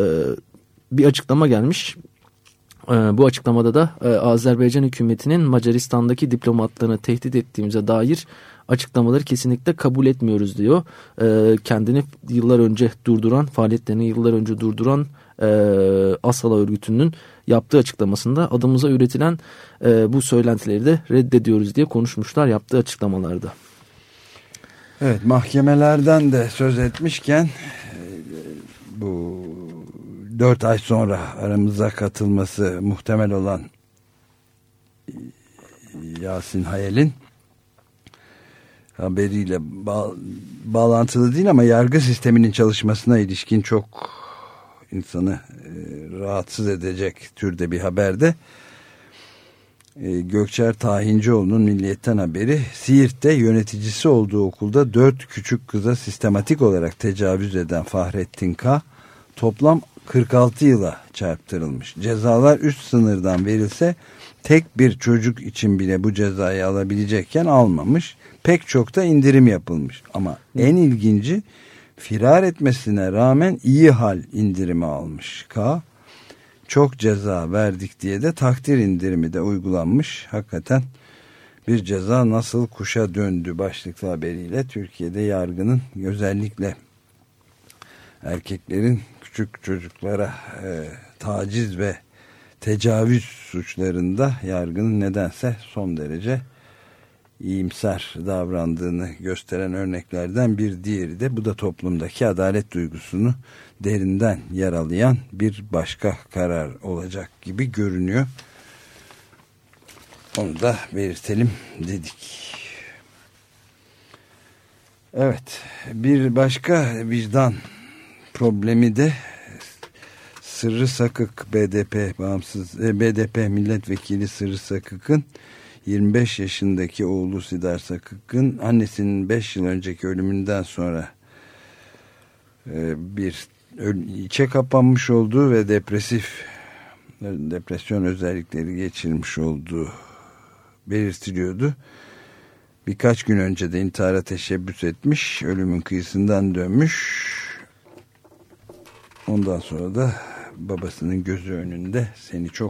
bir açıklama gelmiş. Bu açıklamada da Azerbaycan hükümetinin Macaristan'daki diplomatlarını tehdit ettiğimize dair açıklamaları kesinlikle kabul etmiyoruz diyor. Kendini yıllar önce durduran, faaliyetlerini yıllar önce durduran Asala örgütünün yaptığı açıklamasında adımıza üretilen bu söylentileri de reddediyoruz diye konuşmuşlar yaptığı açıklamalarda.
Evet, mahkemelerden de söz etmişken bu dört ay sonra aramıza katılması muhtemel olan Yasin Hayal'in haberiyle ba- bağlantılı değil ama yargı sisteminin çalışmasına ilişkin çok insanı e, rahatsız edecek türde bir haberde. E, Gökçer Tahincioğlu'nun Milliyet'ten haberi, Siirt'te yöneticisi olduğu okulda dört küçük kıza sistematik olarak tecavüz eden Fahrettin K. toplam kırk altı yıla çarptırılmış. Cezalar üst sınırdan verilse tek bir çocuk için bile bu cezayı alabilecekken almamış. Pek çok da indirim yapılmış. Ama en ilginci, firar etmesine rağmen iyi hal indirimi almış K. Çok ceza verdik diye de takdir indirimi de uygulanmış. Hakikaten bir ceza nasıl kuşa döndü başlıklı haberiyle Türkiye'de yargının özellikle erkeklerin küçük çocuklara e, taciz ve tecavüz suçlarında yargının nedense son derece iyimser davrandığını gösteren örneklerden bir diğeri de bu da toplumdaki adalet duygusunu derinden yaralayan bir başka karar olacak gibi görünüyor. Onu da belirtelim dedik. Evet, bir başka vicdan problemi de Sırrı Sakık B D P bağımsız B D P milletvekili Sırrı Sakık'ın yirmi beş yaşındaki oğlu Sidar Sakık'ın annesinin beş yıl önceki ölümünden sonra bir içe kapanmış olduğu ve depresif depresyon özellikleri geçirmiş olduğu belirtiliyordu. Birkaç gün önce de intihara teşebbüs etmiş, ölümün kıyısından dönmüş. Ondan sonra da babasının gözü önünde seni çok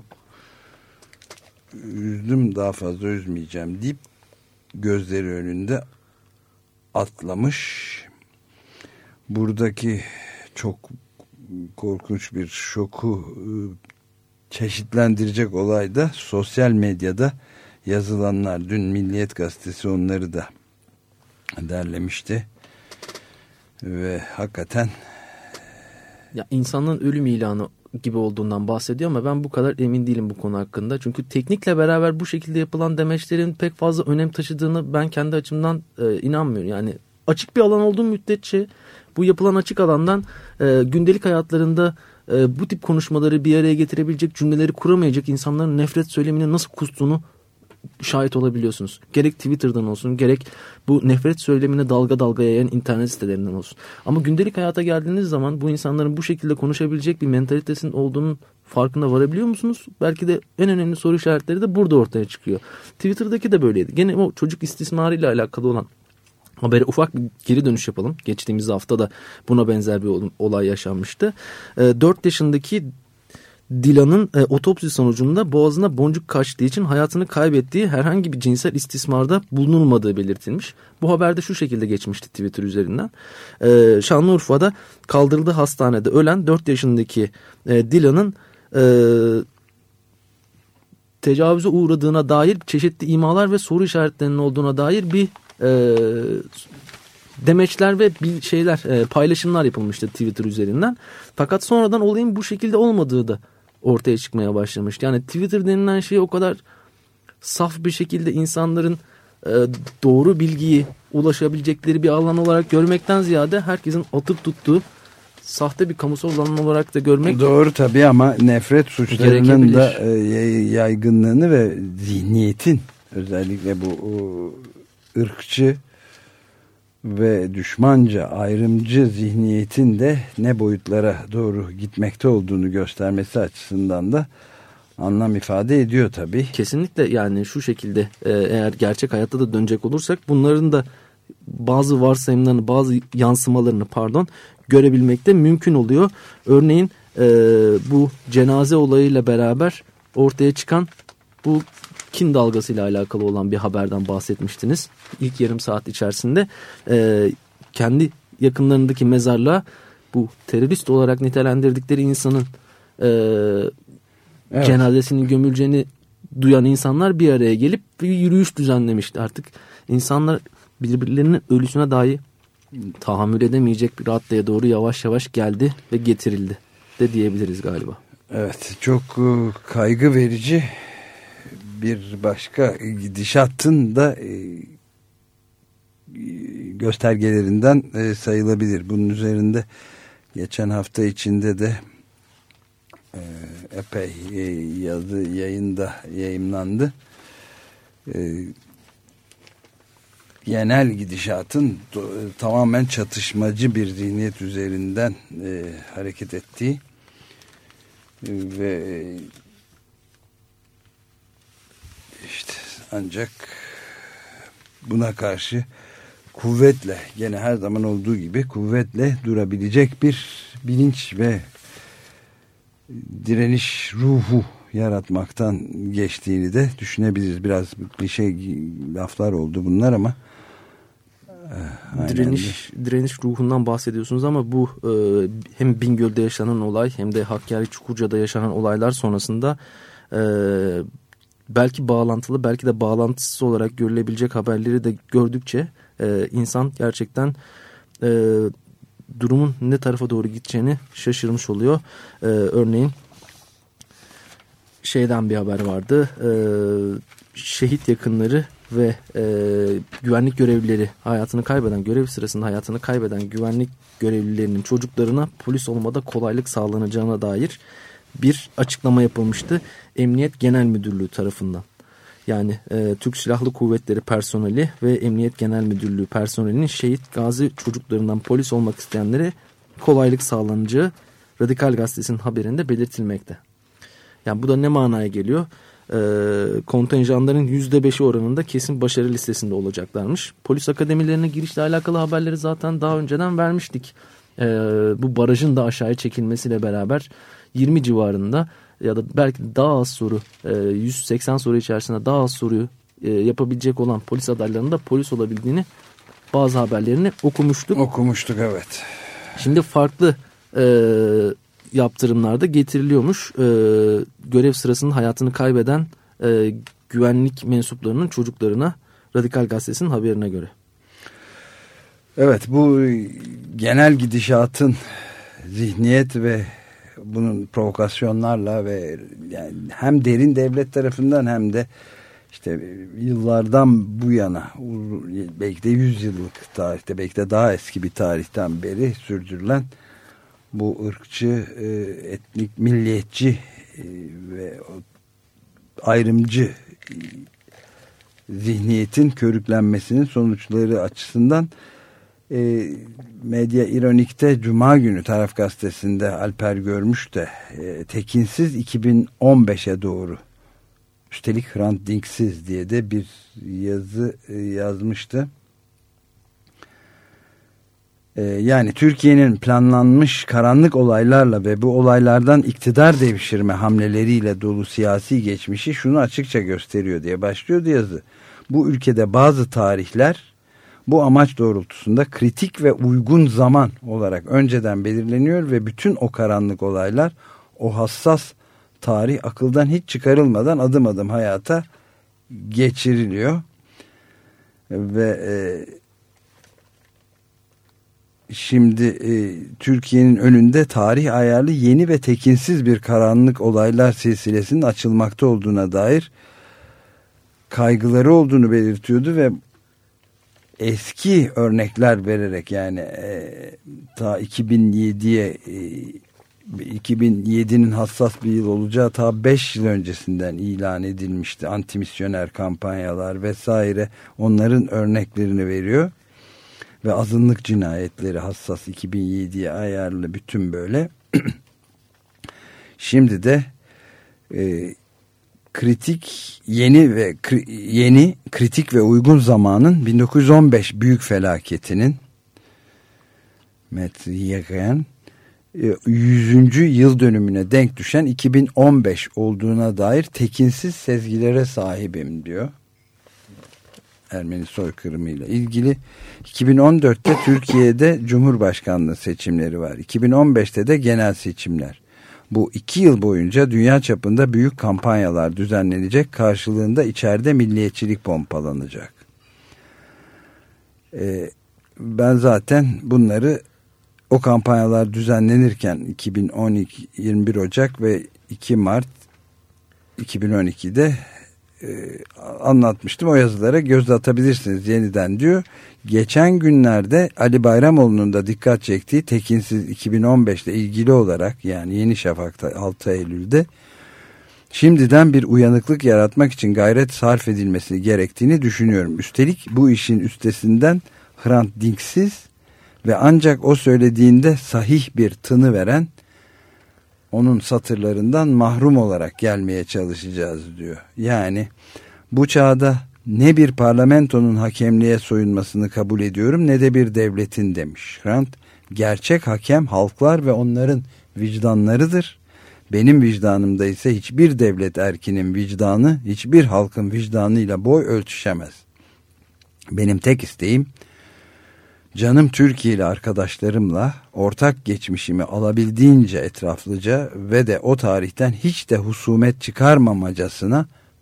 üzdüm, daha fazla üzmeyeceğim deyip gözleri önünde atlamış. Buradaki çok korkunç bir şoku çeşitlendirecek olay da sosyal medyada yazılanlar. Dün Milliyet Gazetesi onları da derlemişti ve hakikaten
ya insanlığın ölüm ilanı gibi olduğundan bahsediyor ama ben bu kadar emin değilim bu konu hakkında. Çünkü teknikle beraber bu şekilde yapılan demeçlerin pek fazla önem taşıdığını ben kendi açımdan e, inanmıyorum. Yani açık bir alan olduğu müddetçe bu yapılan açık alandan e, gündelik hayatlarında e, bu tip konuşmaları bir araya getirebilecek cümleleri kuramayacak insanların nefret söylemine nasıl kustuğunu şahit olabiliyorsunuz. Gerek Twitter'dan olsun, gerek bu nefret söylemine dalga dalga yayan internet sitelerinden olsun. Ama gündelik hayata geldiğiniz zaman bu insanların bu şekilde konuşabilecek bir mentalitesinin olduğunun farkına varabiliyor musunuz? Belki de en önemli soru işaretleri de burada ortaya çıkıyor. Twitter'daki de böyleydi. Gene o çocuk istismarıyla alakalı olan habere ufak bir geri dönüş yapalım. Geçtiğimiz hafta da buna benzer bir olay yaşanmıştı. dört yaşındaki Dilan'ın e, otopsi sonucunda boğazına boncuk kaçtığı için hayatını kaybettiği herhangi bir cinsel istismarda bulunulmadığı belirtilmiş. Bu haber de şu şekilde geçmişti Twitter üzerinden. E, Şanlıurfa'da kaldırıldığı hastanede ölen dört yaşındaki e, Dilan'ın e, tecavüze uğradığına dair çeşitli imalar ve soru işaretlerinin olduğuna dair bir e, demeçler ve bir şeyler e, paylaşımlar yapılmıştı Twitter üzerinden. Fakat sonradan olayın bu şekilde olmadığı da ortaya çıkmaya başlamıştı. Yani Twitter denilen şey o kadar saf bir şekilde insanların e, doğru bilgiyi ulaşabilecekleri bir alan olarak görmekten ziyade herkesin atıp tuttuğu sahte bir kamusal alan olarak da görmek
doğru tabii ama nefret suçlarının da e, yaygınlığını ve zihniyetin özellikle bu o, ırkçı ve düşmanca, ayrımcı zihniyetin de ne boyutlara doğru gitmekte olduğunu göstermesi açısından da anlam ifade ediyor tabii.
Kesinlikle, yani şu şekilde eğer gerçek hayatta da dönecek olursak bunların da bazı varsayımlarını, bazı yansımalarını pardon görebilmek de mümkün oluyor. Örneğin bu cenaze olayıyla beraber ortaya çıkan bu kin dalgasıyla alakalı olan bir haberden bahsetmiştiniz. İlk yarım saat içerisinde e, kendi yakınlarındaki mezarlığa bu terörist olarak nitelendirdikleri insanın e, evet. cenazesinin gömüleceğini duyan insanlar bir araya gelip bir yürüyüş düzenlemişti. Artık insanlar birbirlerinin ölüsüne dahi tahammül edemeyecek bir raddeye doğru yavaş yavaş geldi ve getirildi de diyebiliriz galiba.
Evet, çok kaygı verici bir başka gidişatın da göstergelerinden sayılabilir. Bunun üzerinde geçen hafta içinde de epey yazı yayında yayımlandı. Genel gidişatın tamamen çatışmacı bir zihniyet üzerinden hareket ettiği ve İşte ancak buna karşı kuvvetle, gene her zaman olduğu gibi kuvvetle durabilecek bir bilinç ve direniş ruhu yaratmaktan geçtiğini de düşünebiliriz. Biraz bir şey laflar oldu bunlar ama
direniş, direniş ruhundan bahsediyorsunuz ama bu e, hem Bingöl'de yaşanan olay hem de Hakkari Çukurca'da yaşanan olaylar sonrasında e, belki bağlantılı belki de bağlantısız olarak görülebilecek haberleri de gördükçe e, insan gerçekten e, durumun ne tarafa doğru gideceğini şaşırmış oluyor. E, örneğin şeyden bir haber vardı. E, şehit yakınları ve e, güvenlik görevlileri hayatını kaybeden, görev sırasında hayatını kaybeden güvenlik görevlilerinin çocuklarına polis olmada kolaylık sağlanacağına dair bir açıklama yapılmıştı Emniyet Genel Müdürlüğü tarafından. Yani e, Türk Silahlı Kuvvetleri personeli ve Emniyet Genel Müdürlüğü personelinin şehit gazi çocuklarından polis olmak isteyenlere kolaylık sağlanacağı Radikal Gazetesi'nin haberinde belirtilmekte. Yani bu da ne manaya geliyor? E, kontenjanların yüzde beşi oranında kesin başarı listesinde olacaklarmış. Polis akademilerine girişle alakalı haberleri zaten daha önceden vermiştik. E, bu barajın da aşağıya çekilmesiyle beraber yirmi civarında ya da belki daha az soru, yüz seksen soru içerisinde daha az soruyu yapabilecek olan polis adaylarının da polis olabildiğini bazı haberlerini okumuştuk.
Okumuştuk evet.
Şimdi farklı e, yaptırımlarda getiriliyormuş. E, görev sırasında hayatını kaybeden e, güvenlik mensuplarının çocuklarına Radikal Gazetesi'nin haberine göre.
Evet, bu genel gidişatın zihniyet ve bunun provokasyonlarla ve yani hem derin devlet tarafından hem de işte yıllardan bu yana belki de yüz yıllık tarihte belki de daha eski bir tarihten beri sürdürülen bu ırkçı, etnik, milliyetçi ve ayrımcı zihniyetin körüklenmesinin sonuçları açısından E, Medya İronik'te Cuma günü Taraf Gazetesi'nde Alper Görmüş de e, tekinsiz iki bin on beşe doğru, üstelik Hrant Dinksiz diye de bir yazı e, yazmıştı. E, yani Türkiye'nin planlanmış karanlık olaylarla ve bu olaylardan iktidar devşirme hamleleriyle dolu siyasi geçmişi şunu açıkça gösteriyor diye başlıyordu yazı. Bu ülkede bazı tarihler bu amaç doğrultusunda kritik ve uygun zaman olarak önceden belirleniyor ve bütün o karanlık olaylar, o hassas tarih akıldan hiç çıkarılmadan adım adım hayata geçiriliyor. Ve e, şimdi e, Türkiye'nin önünde tarih ayarlı yeni ve tekinsiz bir karanlık olaylar silsilesinin açılmakta olduğuna dair kaygıları olduğunu belirtiyordu ve eski örnekler vererek yani e, ta iki bin yediye e, iki bin yedinin hassas bir yıl olacağı ta beş yıl öncesinden ilan edilmişti antimisyoner kampanyalar vesaire, onların örneklerini veriyor ve azınlık cinayetleri hassas iki bin yediye ayarlı bütün böyle. Şimdi de e, kritik yeni ve kri, yeni kritik ve uygun zamanın bin dokuz yüz on beş büyük felaketinin Matt Yeken yüzüncü yıl dönümüne denk düşen iki bin on beş olduğuna dair tekinsiz sezgilere sahibim diyor. Ermeni soykırımıyla ilgili. iki bin on dörtte Türkiye'de Cumhurbaşkanlığı seçimleri var. iki bin on beşte de genel seçimler. Bu iki yıl boyunca dünya çapında büyük kampanyalar düzenlenecek, karşılığında içeride milliyetçilik pompalanacak. Ee, ben zaten bunları o kampanyalar düzenlenirken iki bin on iki yirmi bir Ocak ve iki Mart iki bin on ikide e, anlatmıştım. O yazılara göz atabilirsiniz yeniden diyor. Geçen günlerde Ali Bayramoğlu'nun da dikkat çektiği tekinsiz iki bin on beşle ilgili olarak, yani Yeni Şafak'ta altı Eylül'de şimdiden bir uyanıklık yaratmak için gayret sarf edilmesi gerektiğini düşünüyorum. Üstelik bu işin üstesinden Hrant Dinksiz ve ancak o söylediğinde sahih bir tını veren, onun satırlarından mahrum olarak gelmeye çalışacağız diyor. Yani bu çağda ne bir parlamentonun hakemliğe soyunmasını kabul ediyorum ne de bir devletin demiş Hrant. Gerçek hakem halklar ve onların vicdanlarıdır. Benim vicdanımda ise hiçbir devlet erkinin vicdanı hiçbir halkın vicdanıyla boy ölçüşemez. Benim tek isteğim canım Türkiye ile arkadaşlarımla ortak geçmişimi alabildiğince etraflıca ve de o tarihten hiç de husumet çıkarmamacasına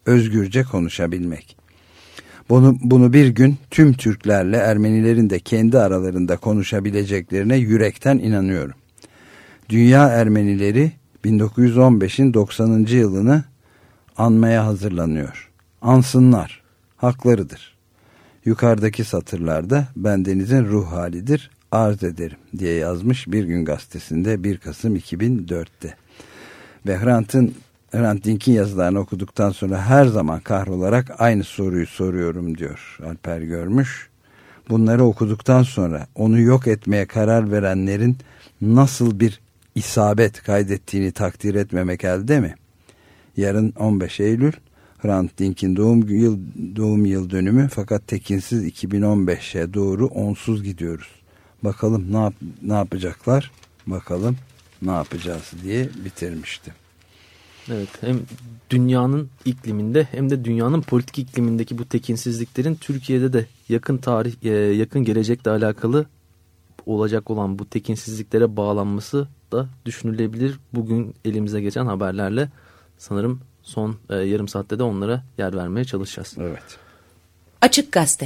özgürce konuşabilmek. Bunu, bunu bir gün tüm Türklerle Ermenilerin de kendi aralarında konuşabileceklerine yürekten inanıyorum. Dünya Ermenileri bin dokuz yüz on beşin doksanıncı yılını anmaya hazırlanıyor. Ansınlar, haklarıdır. Yukarıdaki satırlarda bendenizin ruh halidir, arz ederim diye yazmış Bir Gün Gazetesi'nde bir Kasım iki bin dörtte. Ve Hrant'ın Hrant Dink'in yazılarını okuduktan sonra her zaman kahrolarak aynı soruyu soruyorum diyor Alper Görmüş. Bunları okuduktan sonra onu yok etmeye karar verenlerin nasıl bir isabet kaydettiğini takdir etmemek elde mi? Yarın on beş Eylül Hrant Dink'in doğum yıl, doğum yıl dönümü, fakat tekinsiz iki bin on beşe doğru onsuz gidiyoruz. Bakalım ne, yap, ne yapacaklar, bakalım ne yapacağız diye bitirmişti.
Evet, hem dünyanın ikliminde hem de dünyanın politik iklimindeki bu tekinsizliklerin Türkiye'de de yakın tarih, yakın gelecekle alakalı olacak olan bu tekinsizliklere bağlanması da düşünülebilir. Bugün elimize geçen haberlerle sanırım son e, yarım saatte de onlara yer vermeye çalışacağız.
Evet.
Açık Gazete.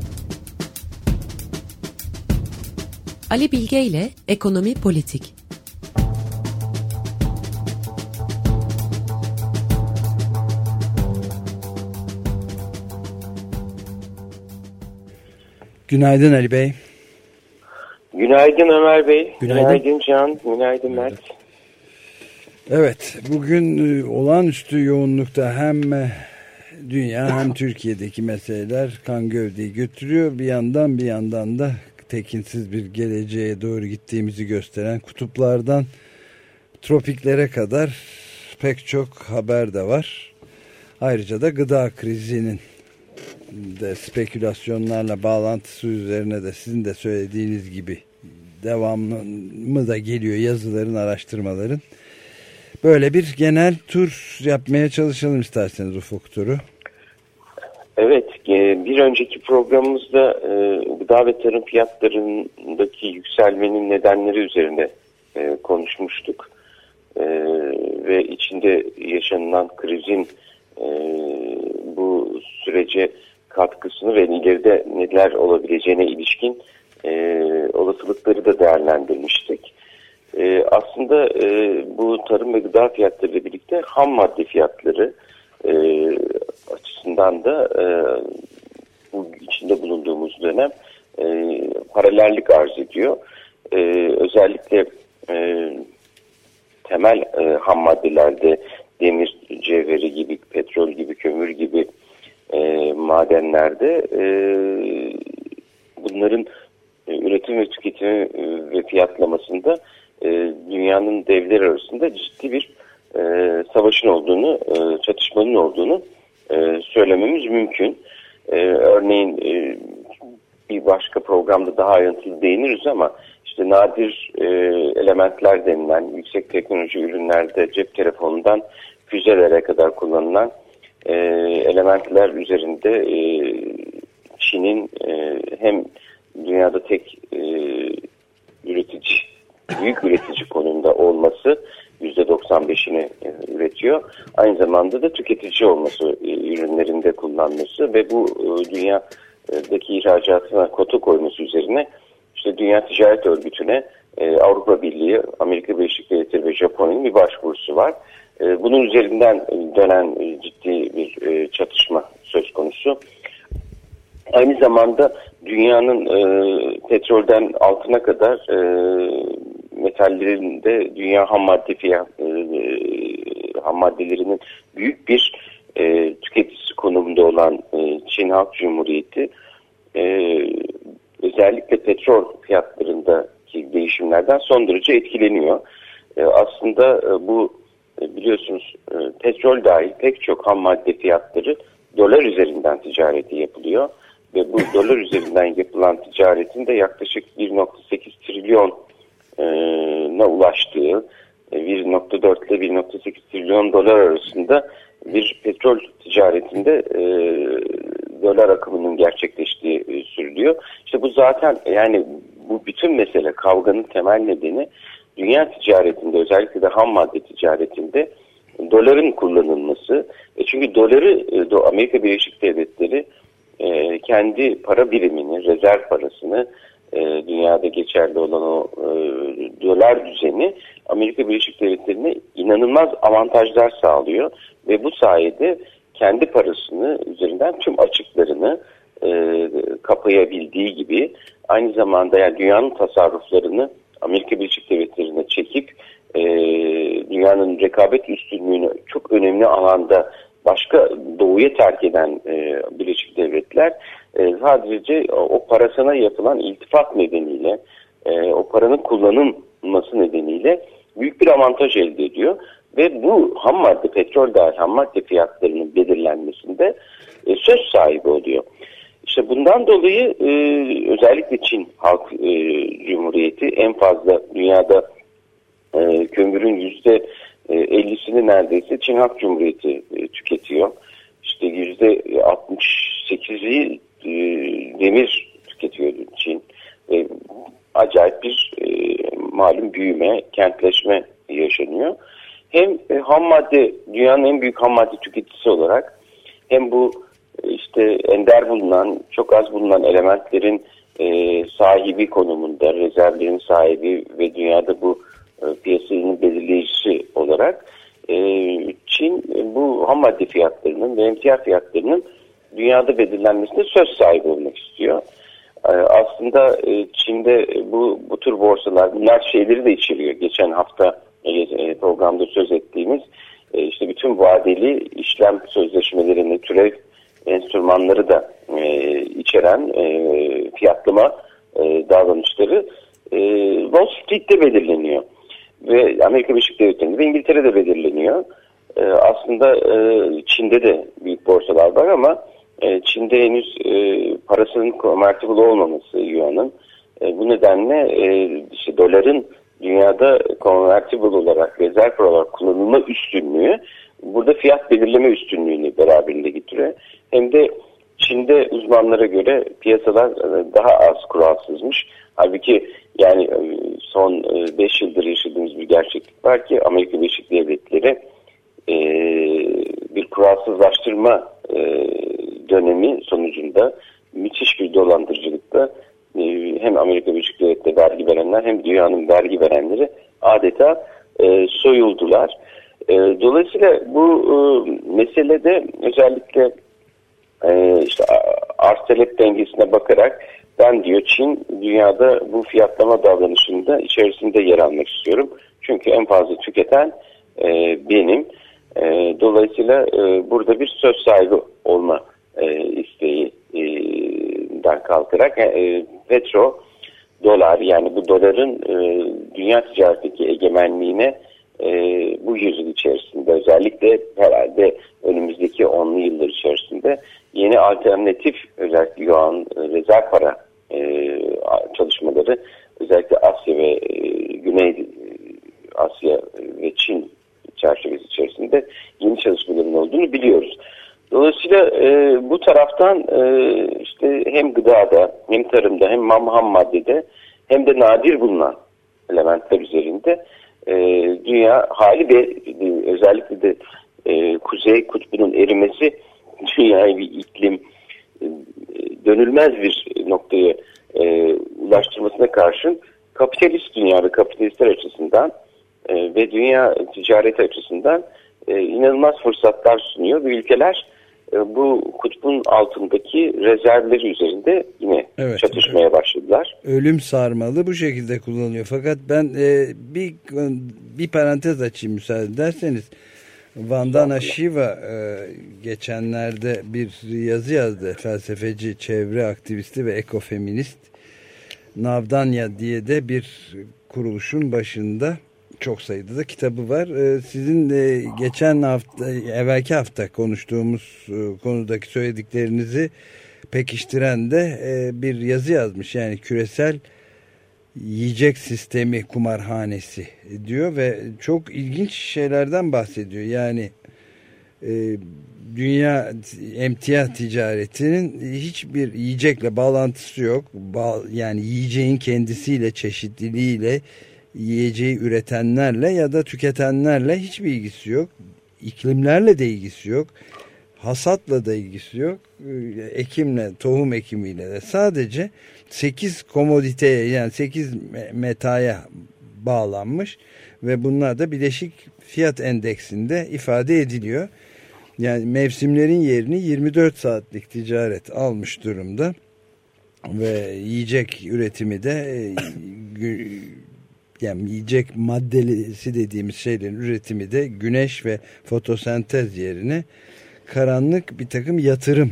Ali Bilge ile Ekonomi Politik.
Günaydın Ali Bey.
Günaydın Ömer Bey.
Günaydın,
Günaydın Can. Günaydın Mert.
Evet, bugün olağanüstü yoğunlukta hem dünya hem Türkiye'deki meseleler kan gövdeyi götürüyor. Bir yandan bir yandan da tekinsiz bir geleceğe doğru gittiğimizi gösteren kutuplardan tropiklere kadar pek çok haber de var. Ayrıca da gıda krizinin de spekülasyonlarla bağlantısı üzerine de sizin de söylediğiniz gibi devamlı mı da geliyor yazıların, araştırmaların. Böyle bir genel tur yapmaya çalışalım isterseniz, ufuk turu.
Evet, bir önceki programımızda gıda ve tarım fiyatlarındaki yükselmenin nedenleri üzerine konuşmuştuk. Ve içinde yaşanılan krizin bu sürece katkısını ve ileride neler olabileceğine ilişkin olasılıkları da değerlendirmiştik. Ee, aslında e, bu tarım ve gıda fiyatları ile birlikte ham madde fiyatları e, açısından da e, bu içinde bulunduğumuz dönem e, paralellik arz ediyor. E, özellikle e, temel e, ham maddelerde demir, cevheri gibi, petrol gibi, kömür gibi e, madenlerde e, bunların e, üretim ve tüketimi e, ve fiyatlamasında E, dünyanın devleri arasında ciddi bir e, savaşın olduğunu, e, çatışmanın olduğunu e, söylememiz mümkün. E, örneğin e, bir başka programda daha ayrıntılı değiniriz ama işte nadir e, elementler denilen yüksek teknoloji ürünlerde cep telefonundan füzelere kadar kullanılan e, elementler üzerinde e, Çin'in e, hem dünyada tek e, üretici büyük üretici konumda olması, yüzde doksan beşini üretiyor. Aynı zamanda da tüketici olması, ürünlerinde kullanması ve bu dünyadaki ihracatına kota koyması üzerine işte Dünya Ticaret Örgütü'ne Avrupa Birliği, Amerika Birleşik Devletleri ve Japonya'nın bir başvurusu var. Bunun üzerinden dönen ciddi bir çatışma söz konusu. Aynı zamanda dünyanın e, petrolden altına kadar e, metallerin de dünya ham madde fiyat, e, ham maddelerinin büyük bir e, tüketicisi konumunda olan e, Çin Halk Cumhuriyeti e, özellikle petrol fiyatlarındaki değişimlerden son derece etkileniyor. E, aslında e, bu e, biliyorsunuz e, petrol dahil pek çok ham madde fiyatları dolar üzerinden ticareti yapılıyor. Ve bu dolar üzerinden yapılan ticaretin de yaklaşık bir nokta sekiz trilyona ulaştığı, bir nokta dört ile bir nokta sekiz trilyon dolar arasında bir petrol ticaretinde e, dolar akımının gerçekleştiği e, sürülüyor. İşte bu zaten, yani bu bütün mesele, kavganın temel nedeni dünya ticaretinde, özellikle de ham madde ticaretinde doların kullanılması. olması. E çünkü doları e, Amerika Birleşik Devletleri e, kendi para birimini, rezerv parasını, e, dünyada geçerli olan o e, dolar düzeni Amerika Birleşik Devletleri'ne inanılmaz avantajlar sağlıyor ve bu sayede kendi parasını üzerinden tüm açıklarını e, kapayabildiği gibi aynı zamanda yani dünyanın tasarruflarını Amerika Birleşik Devletleri'ne çekip e, dünyanın rekabet üstünlüğünü çok önemli alanda başka doğuya terk eden e, Birleşik Devletler e, sadece o parasına yapılan iltifat nedeniyle e, o paranın kullanılması nedeniyle büyük bir avantaj elde ediyor. Ve bu ham madde, petrol dahil ham madde fiyatlarının belirlenmesinde e, söz sahibi oluyor. İşte bundan dolayı e, özellikle Çin Halk e, Cumhuriyeti en fazla dünyada e, kömürün yüzde ellisini neredeyse Çin Halk Cumhuriyeti e, tüketiyor. İşte yüzde altmış sekizi e, demir tüketiyor Çin. E, acayip bir e, malum büyüme, kentleşme yaşanıyor. Hem e, ham madde, dünyanın en büyük ham madde tüketicisi olarak hem bu e, işte ender bulunan, çok az bulunan elementlerin e, sahibi konumunda, rezervlerin sahibi ve dünyada bu e, piyasanın belirleyicisi olarak e, Çin e, bu ham madde fiyatlarının ve emtia fiyatlarının dünyada belirlenmesine söz sahibi olmak istiyor. E, aslında e, Çin'de bu, bu tür borsalar, bunlar şeyleri de içeriyor. Geçen hafta programda söz ettiğimiz işte bütün vadeli işlem sözleşmelerinde türev enstrümanları da e, içeren e, fiyatlama e, davranışları e, Wall Street'te belirleniyor ve Amerika Birleşik Devletleri'nde ve İngiltere'de belirleniyor. E, aslında e, Çin'de de büyük borsalar var ama e, Çin'de henüz e, parasının convertible olmaması yuanın. E, bu nedenle e, işte doların dünyada convertible olarak, rezerv olarak kullanılma üstünlüğü burada fiyat belirleme üstünlüğünü beraberinde getiriyor. Hem de Çin'de uzmanlara göre piyasalar daha az kuralsızmış. Halbuki yani son beş yıldır yaşadığımız bir gerçeklik var ki Amerika Birleşik Devletleri bir kuralsızlaştırma dönemi sonucunda müthiş bir dolandırıcılıkta hem Amerika Birleşik Devletleri vergi verenler hem dünyanın vergi verenleri adeta e, soyuldular. E, dolayısıyla bu e, meselede özellikle e, işte arz talep dengesine bakarak ben diyor Çin dünyada bu fiyatlama davranışında içerisinde yer almak istiyorum. Çünkü en fazla tüketen e, benim. E, dolayısıyla e, burada bir söz sahibi olma e, isteği e, kalkarak e, petro, dolar yani bu doların e, dünya ticaretindeki egemenliğine e, bu yüzyıl içerisinde özellikle herhalde önümüzdeki onlu yıllar içerisinde yeni alternatif özellikle yuan rezerv para e, çalışmaları özellikle Asya ve e, Güney Asya ve Çin çerçevesi içerisinde yeni çalışmaların olduğunu biliyoruz. Dolayısıyla e, bu taraftan e, işte hem gıdada hem tarımda hem ham, ham maddede hem de nadir bulunan elementler üzerinde e, dünya hali ve e, özellikle de e, Kuzey Kutbu'nun erimesi dünyayı bir iklim e, dönülmez bir noktaya e, ulaştırmasına karşın kapitalist dünya ve kapitalistler açısından e, ve dünya ticareti açısından e, inanılmaz fırsatlar sunuyor. Bu ülkeler bu kutbun altındaki rezervleri üzerinde yine evet, çatışmaya evet. başladılar.
Ölüm sarmalı bu şekilde kullanılıyor. Fakat ben e, bir bir parantez açayım müsaade ederseniz. Vandana Shiva e, geçenlerde bir yazı yazdı. Felsefeci, çevre aktivisti ve ekofeminist. Navdanya diye de bir kuruluşun başında. Çok sayıda da kitabı var. Ee, sizin de geçen hafta, evvelki hafta konuştuğumuz e, konudaki söylediklerinizi pekiştiren de e, bir yazı yazmış. Yani küresel yiyecek sistemi kumarhanesi diyor ve çok ilginç şeylerden bahsediyor. Yani e, dünya emtia ticaretinin hiçbir yiyecekle bağlantısı yok. Ba- yani yiyeceğin kendisiyle, çeşitliliğiyle, yiyeceği üretenlerle ya da tüketenlerle hiçbir ilgisi yok. iklimlerle de ilgisi yok. Hasatla da ilgisi yok. Ekimle, tohum ekimiyle de. Sadece sekiz komoditeye, yani sekiz metaya bağlanmış ve bunlar da Birleşik Fiyat Endeksinde ifade ediliyor. Yani mevsimlerin yerini yirmi dört saatlik ticaret almış durumda ve yiyecek üretimi de yani yiyecek maddesi dediğimiz şeylerin üretimi de güneş ve fotosentez yerine karanlık bir takım yatırım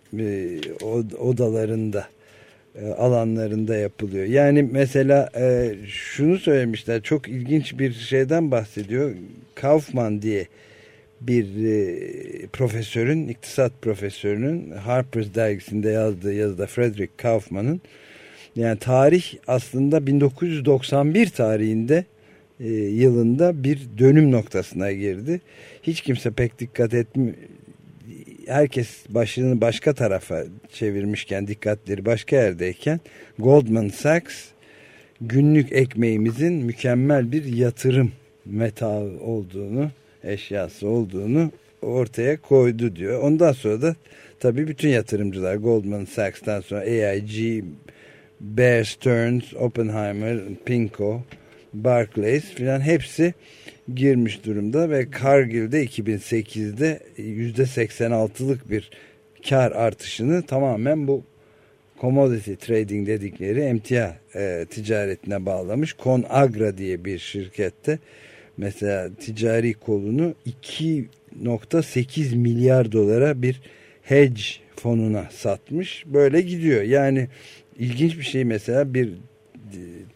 odalarında, alanlarında yapılıyor. Yani mesela şunu söylemişler, çok ilginç bir şeyden bahsediyor. Kaufman diye bir profesörün, iktisat profesörünün Harper's dergisinde yazdığı yazıda, Frederick Kaufman'ın, yani tarih aslında bin dokuz yüz doksan bir tarihinde e, yılında bir dönüm noktasına girdi. Hiç kimse pek dikkat etmiyor. Herkes başını başka tarafa çevirmişken, dikkatleri başka yerdeyken, Goldman Sachs günlük ekmeğimizin mükemmel bir yatırım metaı olduğunu, eşyası olduğunu ortaya koydu diyor. Ondan sonra da tabii bütün yatırımcılar, Goldman Sachs'tan sonra A I G, Bear Stearns, Oppenheimer, Pinko, Barclays filan hepsi girmiş durumda ve Cargill'de iki bin sekizde yüzde seksen altılık bir kar artışını tamamen bu commodity trading dedikleri emtia e, ticaretine bağlamış. ConAgra diye bir şirkette mesela ticari kolunu iki nokta sekiz milyar dolara bir hedge fonuna satmış. Böyle gidiyor. Yani ilginç bir şey, mesela bir e,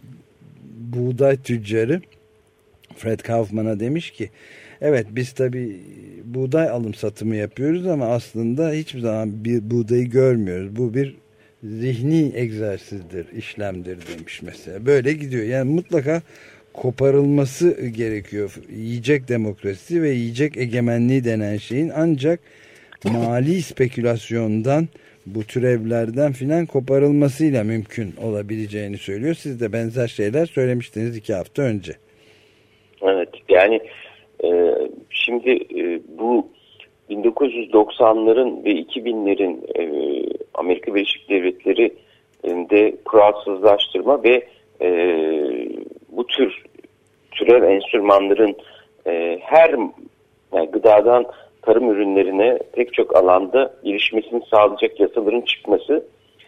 buğday tüccarı Fred Kaufman'a demiş ki, evet biz tabii buğday alım satımı yapıyoruz ama aslında hiçbir zaman bir buğdayı görmüyoruz. Bu bir zihni egzersizdir, işlemdir demiş mesela. Böyle gidiyor. Yani mutlaka koparılması gerekiyor. Yiyecek demokrasisi ve yiyecek egemenliği denen şeyin ancak mali spekülasyondan, bu türevlerden filan koparılmasıyla mümkün olabileceğini söylüyor. Siz de benzer şeyler söylemiştiniz iki hafta önce.
Evet, yani e, şimdi e, bu bin dokuz yüz doksanların ve iki binlerin e, Amerika Birleşik Devletleri'nde kuralsızlaştırma ve e, bu tür türev enstrümanların e, her yani gıdadan tarım ürünlerine pek çok alanda gelişmesini sağlayacak yasaların çıkmasını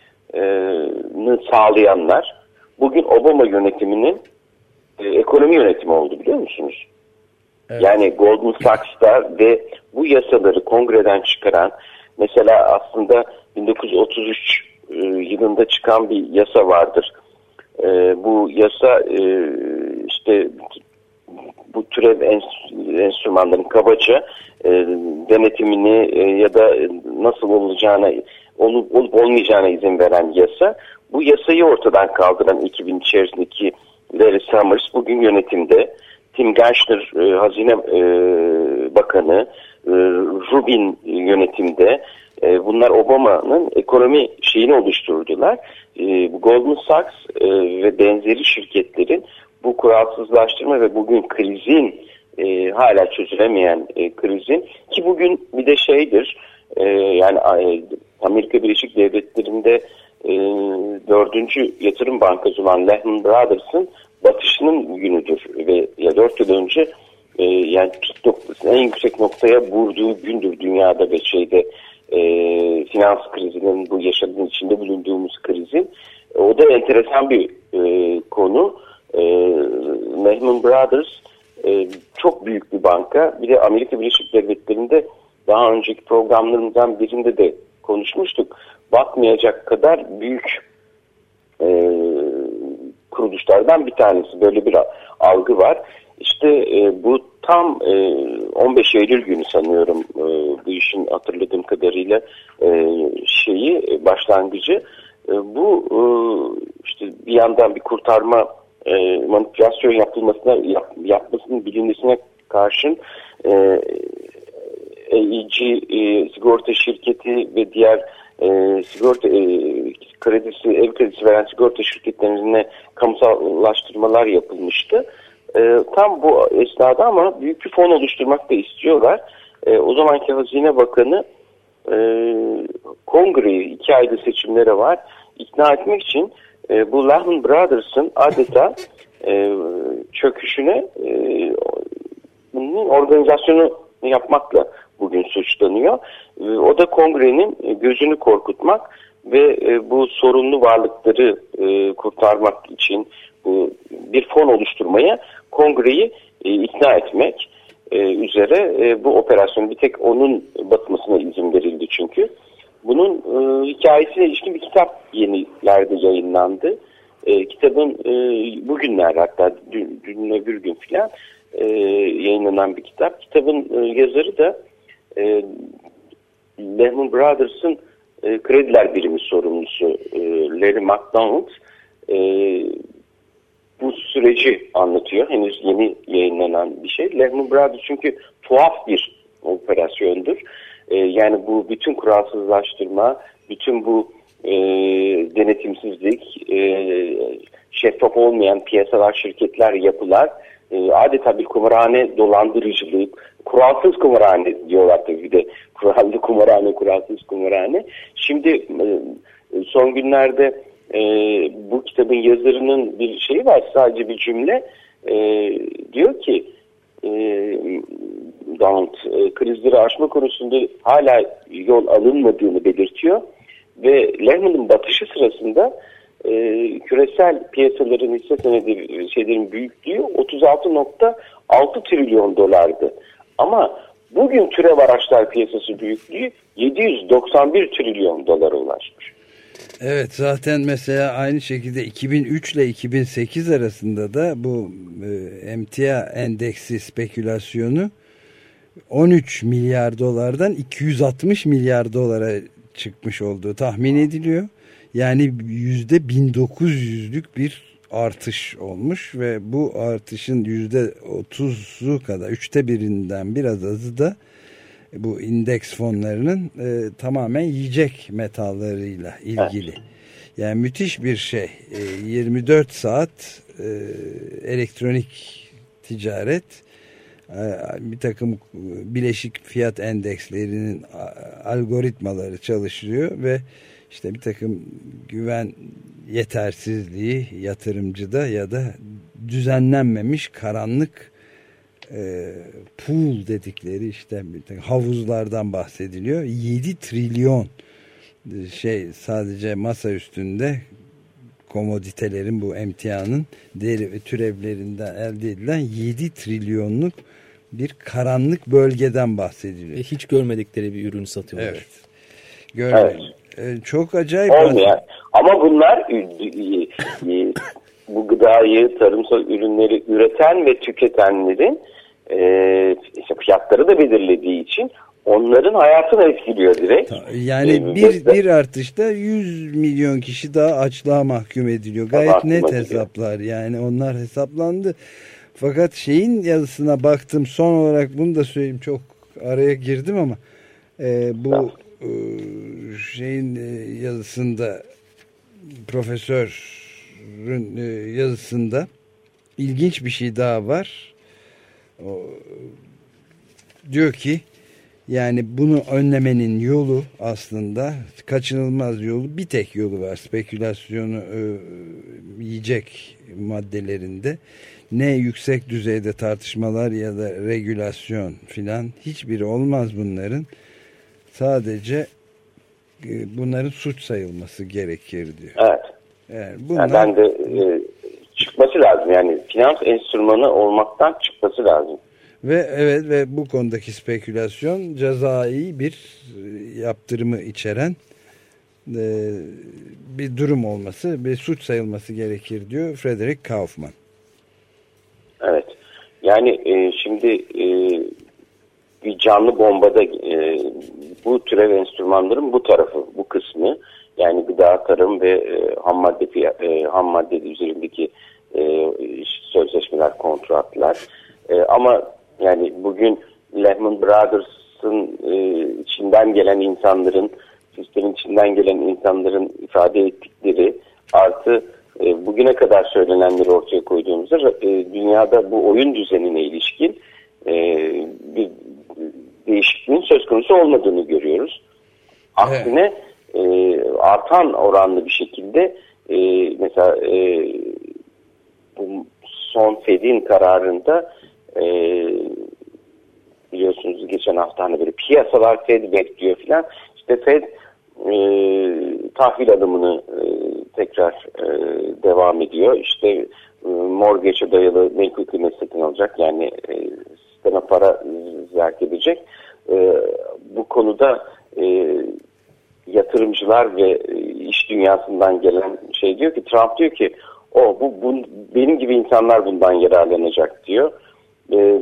sağlayanlar bugün Obama yönetiminin e, ekonomi yönetimi oldu, biliyor musunuz? Evet. Yani Goldman Sachs'ta ve bu yasaları kongreden çıkaran, mesela aslında bin dokuz yüz otuz üç e, yılında çıkan bir yasa vardır. E, bu yasa e, işte bu türev enstrümanların kabaca e, denetimini e, ya da nasıl olacağına, olup, olup olmayacağına izin veren yasa. Bu yasayı ortadan kaldıran iki bin içerisindeki Larry Summers bugün yönetimde. Tim Geithner e, Hazine e, Bakanı, e, Rubin yönetimde. E, bunlar Obama'nın ekonomi şeyini oluşturdular. E, Goldman Sachs e, ve benzeri şirketlerin bu kuralsızlaştırma ve bugün krizin e, hala çözülemeyen e, krizin, ki bugün bir de şeydir e, yani e, Amerika Birleşik Devletleri'nde e, dördüncü yatırım bankası olan Lehman Brothers'ın batışının günüdür ve ya dört yıl önce e, yani pik noktası, en yüksek noktaya vurduğu gündür dünyada ve şeyde e, finans krizinin, bu yaşadığımız içinde bulunduğumuz krizin. O da enteresan bir e, konu. E, Lehman Brothers e, çok büyük bir banka. Bir de Amerika Birleşik Devletleri'nde daha önceki programlarımızdan birinde de konuşmuştuk. Bakmayacak kadar büyük e, kuruluşlardan bir tanesi. Böyle bir algı var. İşte e, bu tam e, on beş Eylül günü sanıyorum e, bu işin hatırladığım kadarıyla e, şeyi başlangıcı. E, bu e, işte bir yandan bir kurtarma e, manipülasyon yapılmasına yap, yapmasının bilinmesine karşın e, A E G e, sigorta şirketi ve diğer e, sigorta e, kredisi, ev kredisi veren sigorta şirketlerine kamusallaştırmalar yapılmıştı. e, tam bu esnada ama büyük bir fon oluşturmak da istiyorlar. E, o zamanki Hazine Bakanı e, Kongre'yi, iki ayda seçimlere var, ikna etmek için e, bu Lehman Brothers'ın adeta e, çöküşüne e, bunun organizasyonu yapmakla bugün suçlanıyor. E, o da Kongre'nin gözünü korkutmak ve e, bu sorunlu varlıkları e, kurtarmak için bu bir fon oluşturmaya Kongre'yi e, ikna etmek e, üzere e, bu operasyon, bir tek onun batmasına izin verildi çünkü. Bunun e, hikayesine ilişkin bir kitap yenilerde yayınlandı. E, kitabın e, bugünler, hatta dün, dün öbür gün filan e, yayınlanan bir kitap. Kitabın e, yazarı da e, Lehman Brothers'ın e, krediler birimi sorumlusu e, Larry McDonald. E, bu süreci anlatıyor. Henüz yeni yayınlanan bir şey. Lehman Brothers çünkü tuhaf bir operasyondur. E, yani bu bütün kuralsızlaştırma, bütün bu e, denetimsizlik, e, şeffaf olmayan piyasalar, şirketler, yapılar, e, adeta bir kumarhane dolandırıcılık, kuralsız kumarhane diyorlar tabii, bir de kurallı kumarhane, kuralsız kumarhane. Şimdi e, son günlerde e, bu kitabın yazarının bir şeyi var, sadece bir cümle, e, diyor ki e, Donald e, krizleri aşma konusunda hala yol alınmadığını belirtiyor ve Lehman'ın batışı sırasında e, küresel piyasaların hisse senedi şeylerin büyüklüğü otuz altı nokta altı trilyon dolardı. Ama bugün türev araçlar piyasası büyüklüğü yedi yüz doksan bir trilyon dolara ulaşmış.
Evet, zaten mesela aynı şekilde iki bin üç ile iki bin sekiz arasında da bu e, emtia endeksi spekülasyonu on üç milyar dolardan iki yüz altmış milyar dolara çıkmış olduğu tahmin ediliyor. Yani yüzde bin dokuz yüzlük bir artış olmuş ve bu artışın yüzde otuzu kadar, üçte birinden biraz azı da bu indeks fonlarının e, tamamen yiyecek metallarıyla ilgili. Evet. Yani müthiş bir şey. E, yirmi dört saat e, elektronik ticaret, e, bir takım bileşik fiyat endekslerinin algoritmaları çalışıyor ve işte bir takım güven yetersizliği yatırımcıda ya da düzenlenmemiş karanlık e, pool dedikleri işte havuzlardan bahsediliyor. yedi trilyon şey sadece masa üstünde komoditelerin, bu emtianın değeri ve türevlerinden elde edilen yedi trilyonluk bir karanlık bölgeden bahsediliyor.
Ve hiç görmedikleri bir ürünü satıyorlar.
Evet.
Görmedim. Evet. Çok acayip.
Olmuyor. Ama bunlar bu gıdayı, tarımsal ürünleri üreten ve tüketenlerin e, işte fiyatları da belirlediği için onların hayatını etkiliyor direkt.
Yani ee, bir bir artışta yüz milyon kişi daha açlığa mahkum ediliyor. Gayet net ediliyor. Hesaplar. Yani onlar hesaplandı. Fakat şeyin yazısına baktım. Son olarak bunu da söyleyeyim. Çok araya girdim ama e, bu tamam. e, şeyin e, yazısında, profesörün e, yazısında ilginç bir şey daha var. O, diyor ki yani bunu önlemenin yolu, aslında kaçınılmaz yolu, bir tek yolu var. Spekülasyonu e, yiyecek maddelerinde ne yüksek düzeyde tartışmalar ya da regülasyon filan, hiçbiri olmaz bunların. Sadece e, bunların suç sayılması gerekir diyor.
Evet.
Yani bunlar...
yani ben de e, çıkması lazım. Yani finans enstrümanı olmaktan çıkması lazım.
Ve evet, ve bu konudaki spekülasyon cezai bir yaptırımı içeren e, bir durum olması, bir suç sayılması gerekir diyor Frederick Kaufman.
Evet. Yani e, şimdi e, bir canlı bombada e, bu türev enstrümanların bu tarafı, bu kısmı, yani gıda, tarım ve e, ham madde e, ham madde üzerindeki e, sözleşmeler, kontratlar. E, ama yani bugün Lehman Brothers'ın e, içinden gelen insanların, sistemin içinden gelen insanların ifade ettikleri, artı e, bugüne kadar söylenenleri ortaya koyduğumuzda e, dünyada bu oyun düzenine ilişkin e, bir değişikliğin söz konusu olmadığını görüyoruz. Aksine e, artan oranlı bir şekilde e, mesela e, bu son Fed'in kararında e, biliyorsunuz geçen hafta hani böyle piyasalar Fed bekliyor filan. İşte Fed e, tahvil adımını e, tekrar e, devam ediyor. İşte e, mortgage'e dayalı menkul kıymet satın alacak. Yani e, sisteme para zerk edecek. E, bu konuda e, yatırımcılar ve e, iş dünyasından gelen şey diyor ki, Trump diyor ki o bu, bu benim gibi insanlar bundan yararlanacak diyor. E,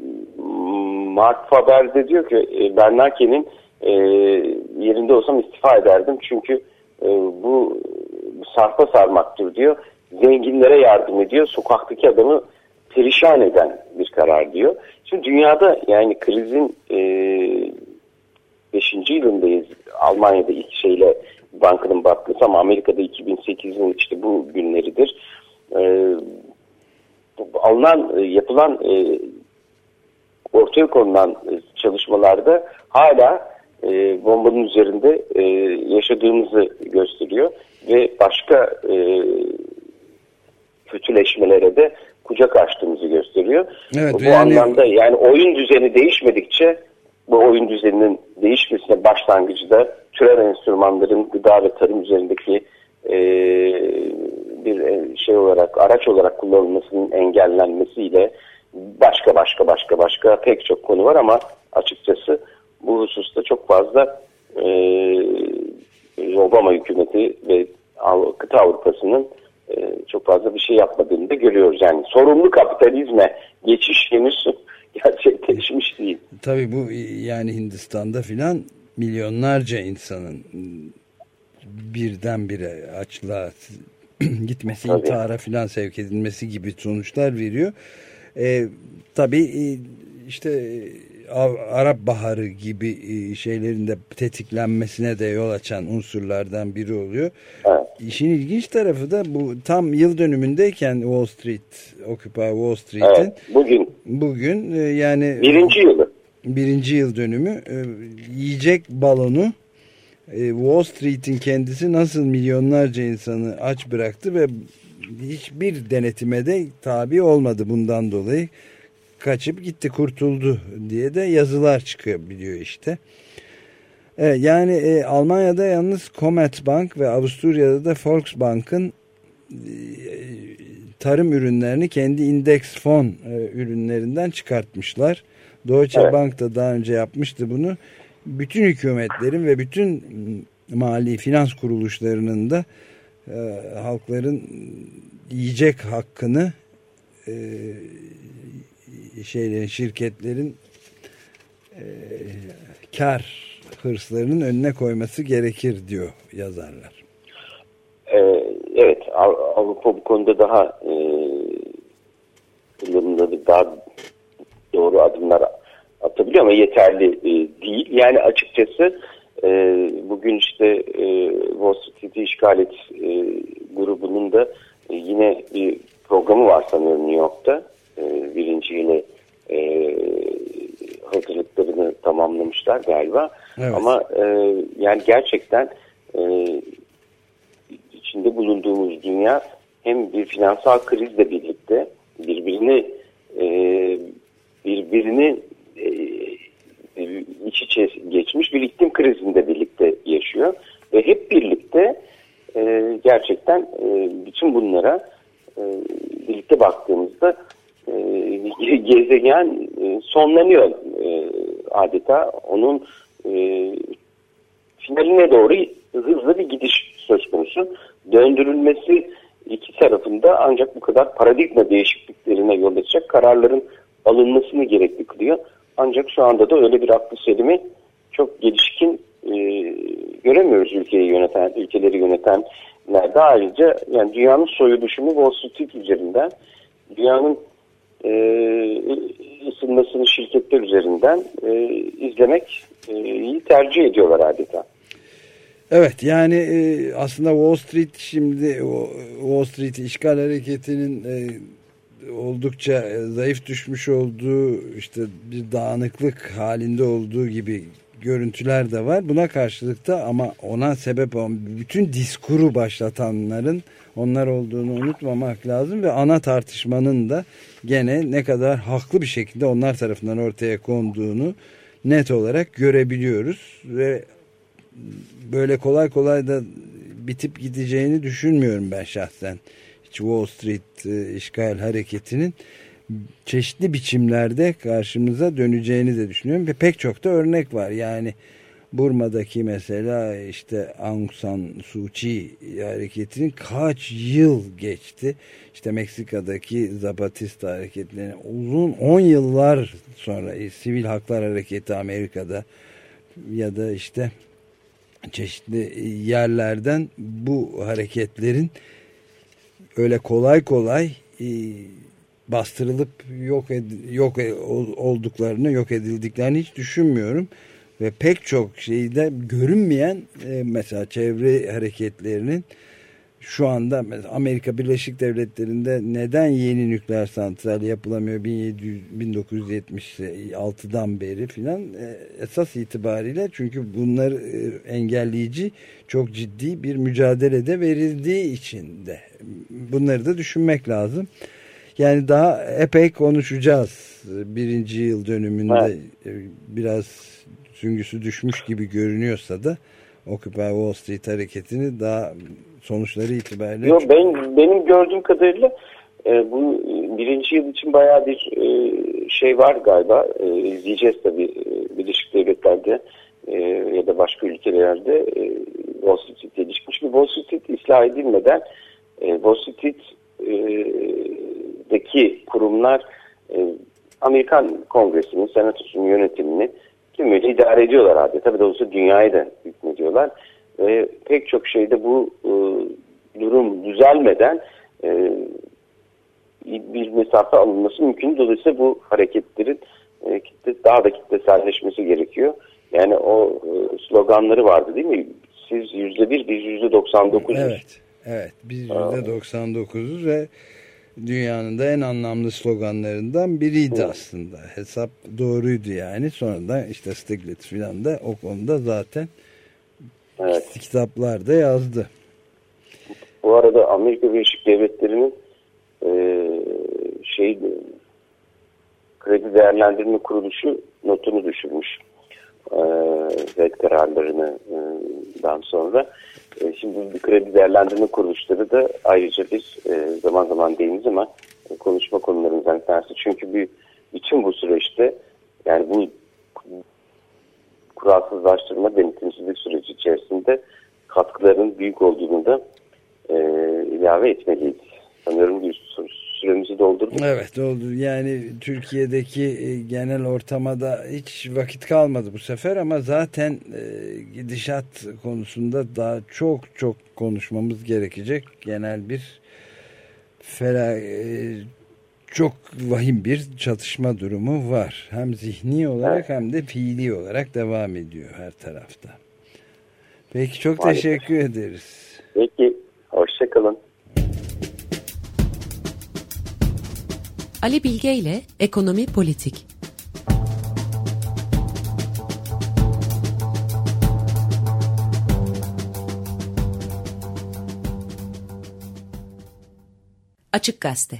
Mark Faber de diyor ki e, Bernanke'nin e, yerinde olsam istifa ederdim çünkü e, bu, bu sarpa sarmaktır diyor. Zenginlere yardım ediyor. Sokaktaki adamı perişan eden bir karar diyor. Şimdi dünyada yani krizin e, beşinci yılındayız. Almanya'da ilk şeyle bankanın batması ama Amerika'da iki bin sekizin işte bu günleridir. E, alınan, yapılan e, ortaya konulan çalışmalarda hala e, bombanın üzerinde e, yaşadığımızı gösteriyor ve başka e, kötüleşmelere de kucak açtığımızı gösteriyor. Evet, bu yani... anlamda yani oyun düzeni değişmedikçe bu oyun düzeninin değişmesine başlangıcı da türev enstrümanların gıda ve tarım üzerindeki e, bir şey olarak, araç olarak kullanılmasının engellenmesiyle başka başka başka başka pek çok konu var ama açıkçası bu hususta çok fazla e, Obama hükümeti ve kıta Avrupa'sının e, çok fazla bir şey yapmadığını da görüyoruz. Yani sorumlu kapitalizme geçiş henüz gerçekleşmiş değil.
Tabii bu yani Hindistan'da filan milyonlarca insanın birdenbire açlığa gitmesi, tabii, intihara filan sevk edilmesi gibi sonuçlar veriyor. Ee, tabii işte Arap Baharı gibi şeylerin de tetiklenmesine de yol açan unsurlardan biri oluyor. Evet. İşin ilginç tarafı da bu tam yıl dönümündeyken Wall Street, Occupy Wall Street'in
evet, bugün
bugün yani
birinci yılı
birinci yıl dönümü yiyecek balonu Wall Street'in kendisi nasıl milyonlarca insanı aç bıraktı ve hiçbir denetime de tabi olmadı bundan dolayı. Kaçıp gitti, kurtuldu diye de yazılar çıkabiliyor işte. Evet, yani e, Almanya'da yalnız Commerzbank ve Avusturya'da da Volksbank'ın e, tarım ürünlerini kendi indeks fon e, ürünlerinden çıkartmışlar. Deutsche evet. Bank da daha önce yapmıştı bunu. Bütün hükümetlerin ve bütün mali finans kuruluşlarının da e, halkların yiyecek hakkını e, şeylerin, şirketlerin e, kar hırslarının önüne koyması gerekir diyor yazarlar.
Ee, evet, Avrupa bu konuda daha e, daha doğru adımlar atabiliyor ama yeterli e, değil. Yani açıkçası e, bugün işte e, Wall Street'i işgal et e, grubunun da e, yine bir programı var sanıyorum New York'ta. E, birinci yılı e, hazırlıklarını tamamlamışlar galiba. Evet. Ama e, yani gerçekten e, içinde bulunduğumuz dünya hem bir finansal krizle birlikte birbirini e, birbirini e, iç içe geçmiş bir iklim krizinde birlikte yaşıyor ve hep birlikte e, gerçekten e, bütün bunlara e, birlikte baktığımızda e, gezegen e, sonlanıyor e, adeta onun e, finaline doğru hızlı bir gidiş söz konusu. Döndürülmesi iki tarafında ancak bu kadar paradigma değişikliklerine yol açacak kararların alınmasını gerekli kılıyor. Ancak şu anda da öyle bir aklı selimi çok gelişkin e, göremiyoruz ülkeyi yöneten, ülkeleri yönetenlerde. Ayrıca yani dünyanın soyuluşunu Wall Street üzerinden, dünyanın e, ısınmasını şirketler üzerinden e, izlemek e, iyi tercih ediyorlar adeta.
Evet, yani e, aslında Wall Street şimdi o Wall Street işgal hareketinin e, oldukça e, zayıf düşmüş olduğu, işte bir dağınıklık halinde olduğu gibi görüntüler de var. Buna karşılık da ama ona sebep olan bütün diskuru başlatanların onlar olduğunu unutmamak lazım ve ana tartışmanın da gene ne kadar haklı bir şekilde onlar tarafından ortaya konduğunu net olarak görebiliyoruz ve böyle kolay kolay da bitip gideceğini düşünmüyorum ben şahsen. Hiç Wall Street e, işgal hareketinin çeşitli biçimlerde karşımıza döneceğini de düşünüyorum ve pek çok da örnek var. Yani Burma'daki mesela işte Aung San Suu Kyi hareketinin kaç yıl geçti. İşte Meksika'daki Zapatista hareketlerine uzun on yıllar sonra e, Sivil Haklar Hareketi Amerika'da ya da işte çeşitli yerlerden bu hareketlerin öyle kolay kolay e, bastırılıp yok ed- yok olduklarını, yok edildiklerini hiç düşünmüyorum ve pek çok şeyde görünmeyen e, mesela çevre hareketlerinin şu anda Amerika Birleşik Devletleri'nde neden yeni nükleer santral yapılamıyor bin dokuz yüz yetmiş altıdan beri filan e, esas itibariyle çünkü bunları e, engelleyici çok ciddi bir mücadelede verildiği için de bunları da düşünmek lazım. Yani daha epey konuşacağız. Birinci yıl dönümünde evet. Biraz süngüsü düşmüş gibi görünüyorsa da Occupy Wall Street hareketini daha sonuçları itibariyle... Yok,
ben, benim gördüğüm kadarıyla e, bu birinci yıl için bayağı bir e, şey var galiba. E, izleyeceğiz tabii e, Birleşik Devletler'de e, ya da başka ülkelerde e, Wall Street gelişmiş. Çünkü Wall Street ıslah edilmeden e, Wall Street deki kurumlar e, Amerikan Kongresi'nin, Senatosu'nun yönetimini tümüyle idare ediyorlar adeta. Tabii doğrusu dünyayı da hükmediyorlar. Ve pek çok şeyde bu e, durum düzelmeden e, bir mesafe alınması mümkün. Dolayısıyla bu hareketlerin e, kitle, daha da kitleselleşmesi gerekiyor. Yani o e, sloganları vardı değil mi? Siz yüzde bir, biz yüzde doksan dokuzuz.
Evet. Evet, biz yüzde doksan dokuzuz ve dünyanın da en anlamlı sloganlarından biriydi evet. Aslında. Hesap doğruydu yani. Sonradan işte Stiglitz filan da o konuda zaten evet. Kitaplarda yazdı.
Bu arada Amerika Birleşik Devletleri'nin e, şey kredi değerlendirme kuruluşu notunu düşürmüş. E, red kararlarından sonra. Şimdi bu kredi değerlendirme kuruluşları da ayrıca biz e, zaman zaman değiniz ama e, konuşma konularımızdan bir tanesi. Çünkü bir, bütün bu süreçte yani bu kuralsızlaştırma, denetimsizlik süreci içerisinde katkıların büyük olduğunu da e, ilave etmeliyiz. Sanıyorum bir süremizi doldurduk.
Evet oldu. Yani Türkiye'deki genel ortama da hiç vakit kalmadı bu sefer ama zaten e, gidişat konusunda daha çok çok konuşmamız gerekecek. Genel bir fela, e, çok vahim bir çatışma durumu var. Hem zihni olarak evet. Hem de fiili olarak devam ediyor her tarafta. Peki çok Maalesef. Teşekkür ederiz.
Peki. Hoşçakalın.
Ali Bilge ile Ekonomi Politik. Açık Gazete.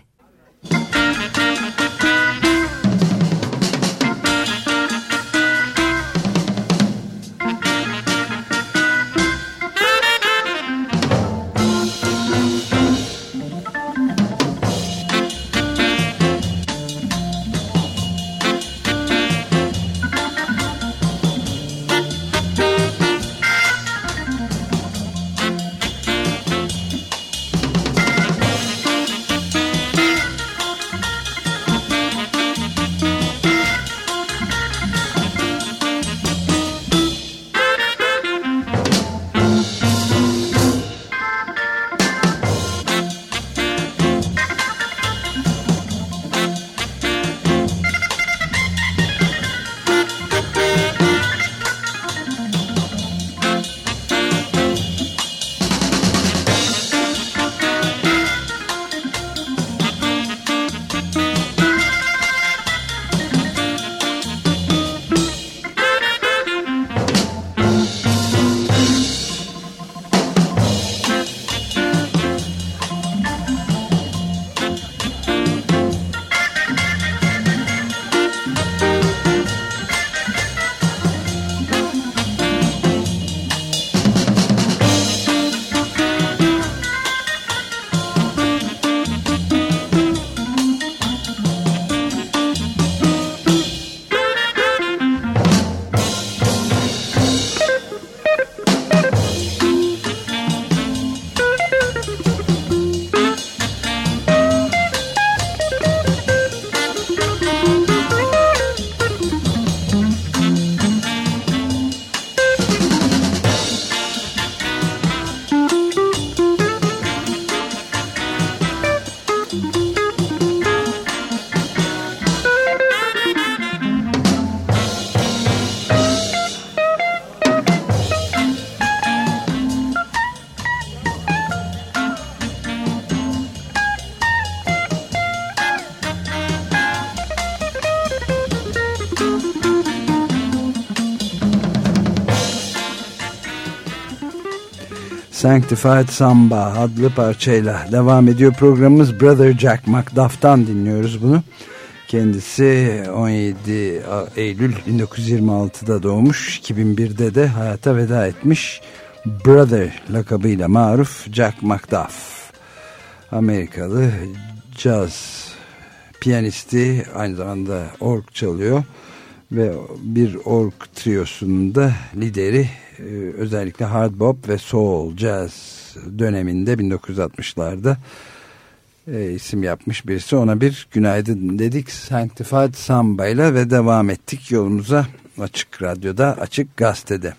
Sanctified Samba adlı parçayla devam ediyor programımız. Brother Jack McDuff'tan dinliyoruz bunu. Kendisi on yedi Eylül bin dokuz yüz yirmi altıda doğmuş, iki bin birde de hayata veda etmiş. Brother lakabıyla maruf Jack McDuff, Amerikalı caz piyanisti, aynı zamanda org çalıyor ve bir org triyosunun da lideri. Özellikle hard bop ve soul jazz döneminde bin dokuz yüz altmışlarda e, isim yapmış birisi. Ona bir günaydın dedik Sanctified Samba ile ve devam ettik yolumuza Açık Radyo'da, Açık Gazete'de.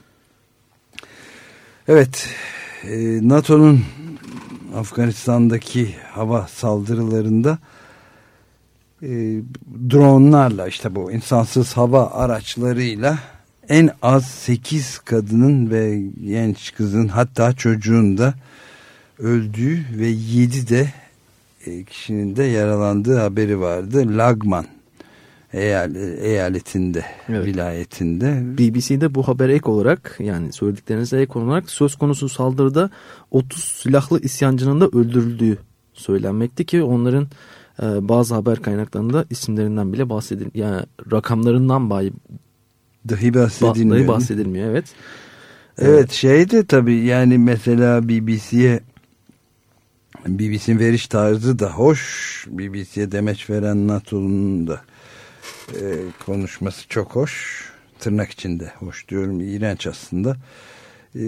Evet, e, NATO'nun Afganistan'daki hava saldırılarında e, dronlarla, işte bu insansız hava araçlarıyla en az sekiz kadının ve genç kızın, hatta çocuğun da öldüğü ve yedi de kişinin de yaralandığı haberi vardı. Lagman eyaletinde, evet, vilayetinde.
B B C'de bu habere ek olarak, yani söylediklerinize ek olarak, söz konusu saldırıda otuz silahlı isyancının da öldürüldüğü söylenmekti ki onların e, bazı haber kaynaklarında isimlerinden bile bahsedilmiyor. Yani rakamlarından bayi
dahi bahsedilmiyor.
Dahi bahsedilmiyor, evet.
Evet, şey de tabii, yani mesela B B C'ye B B C'nin veriş tarzı da hoş. B B C'ye demeç veren NATO'nun da e, konuşması çok hoş. Tırnak içinde hoş diyorum, iğrenç aslında. E,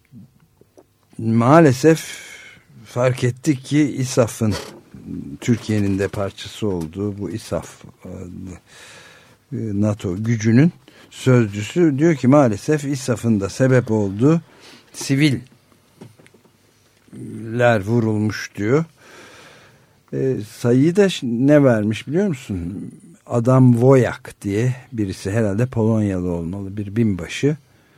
maalesef fark ettik ki İSAF'ın, Türkiye'nin de parçası olduğu bu İSAF adlı NATO gücünün sözcüsü diyor ki maalesef İSAF'ın da sebep olduğu siviller vurulmuş diyor. E, sayıyı da ne vermiş biliyor musun? Adam Wojak diye birisi, herhalde Polonyalı olmalı, bir binbaşı,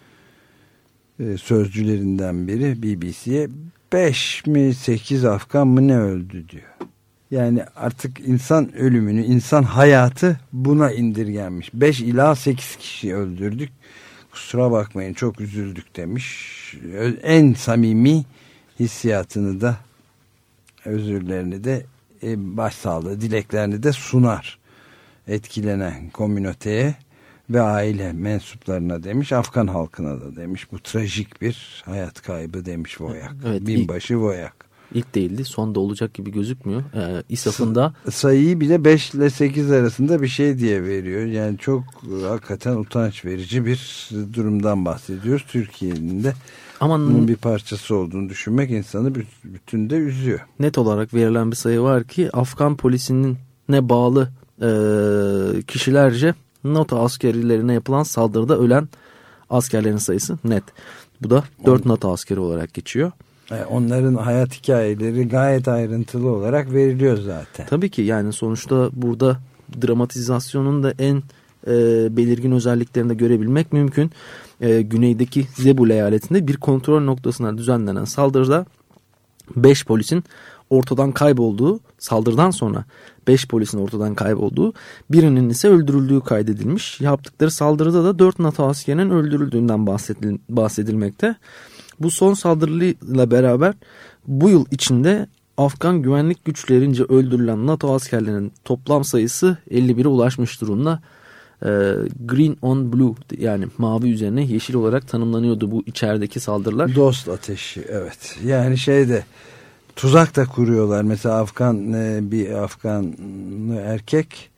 e, sözcülerinden biri B B C'ye beş mi sekiz Afgan mı ne öldü diyor. Yani artık insan ölümünü, insan hayatı buna indirgenmiş. beş ila sekiz kişi öldürdük. Kusura bakmayın, çok üzüldük demiş. En samimi hissiyatını da, özürlerini de, başsağlığı dileklerini de sunar etkilenen komüniteye ve aile mensuplarına demiş, Afgan halkına da demiş. Bu trajik bir hayat kaybı demiş Wojak. Evet, binbaşı Wojak.
İlk değildi, son da olacak gibi gözükmüyor. Ee, İSAF'ın da
sayıyı bile beş ile sekiz arasında bir şey diye veriyor. Yani çok hakikaten utanç verici bir durumdan bahsediyoruz. Türkiye'nin de ama bunun bir parçası olduğunu düşünmek insanı bütün de üzüyor.
Net olarak verilen bir sayı var ki Afgan polisinin ne bağlı e, kişilerce NATO askerlerine yapılan saldırıda ölen askerlerin sayısı net. Bu da dört NATO askeri olarak geçiyor.
Onların hayat hikayeleri gayet ayrıntılı olarak veriliyor zaten.
Tabii ki, yani sonuçta burada dramatizasyonun da en e, belirgin özelliklerini de görebilmek mümkün. E, güneydeki Zebul eyaletinde bir kontrol noktasına düzenlenen saldırıda beş polisin ortadan kaybolduğu, saldırıdan sonra beş polisin ortadan kaybolduğu, birinin ise öldürüldüğü kaydedilmiş. Yaptıkları saldırıda da dört NATO askerinin öldürüldüğünden bahsedil, bahsedilmekte. Bu son saldırıyla beraber bu yıl içinde Afgan güvenlik güçlerince öldürülen NATO askerlerinin toplam sayısı elli bire ulaşmış durumda. Ee, Green on Blue, yani mavi üzerine yeşil olarak tanımlanıyordu bu içerideki saldırılar.
Dost ateşi, evet. Yani şeyde tuzak da kuruyorlar. Mesela Afgan bir Afgan erkek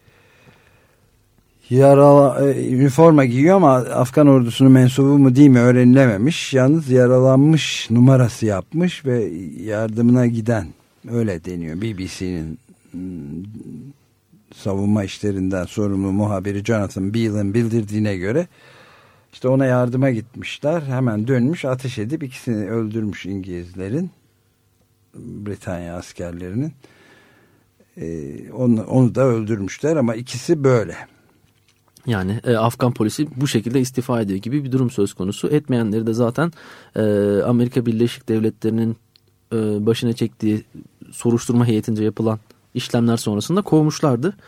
yaralı, üniforma giyiyor ama Afgan ordusunun mensubu mu değil mi öğrenilememiş. Yalnız yaralanmış numarası yapmış ve yardımına giden, öyle deniyor. B B C'nin savunma işlerinden sorumlu muhabiri Jonathan Beale'ın bildirdiğine göre işte ona yardıma gitmişler. Hemen dönmüş, ateş edip ikisini öldürmüş İngilizlerin, Britanya askerlerinin. Ee, onu, onu da öldürmüşler ama ikisi böyle.
Yani e, Afgan polisi bu şekilde istifa ediyor gibi bir durum söz konusu. Etmeyenleri de zaten e, Amerika Birleşik Devletleri'nin e, başına çektiği soruşturma heyetince yapılan işlemler sonrasında kovmuşlardı.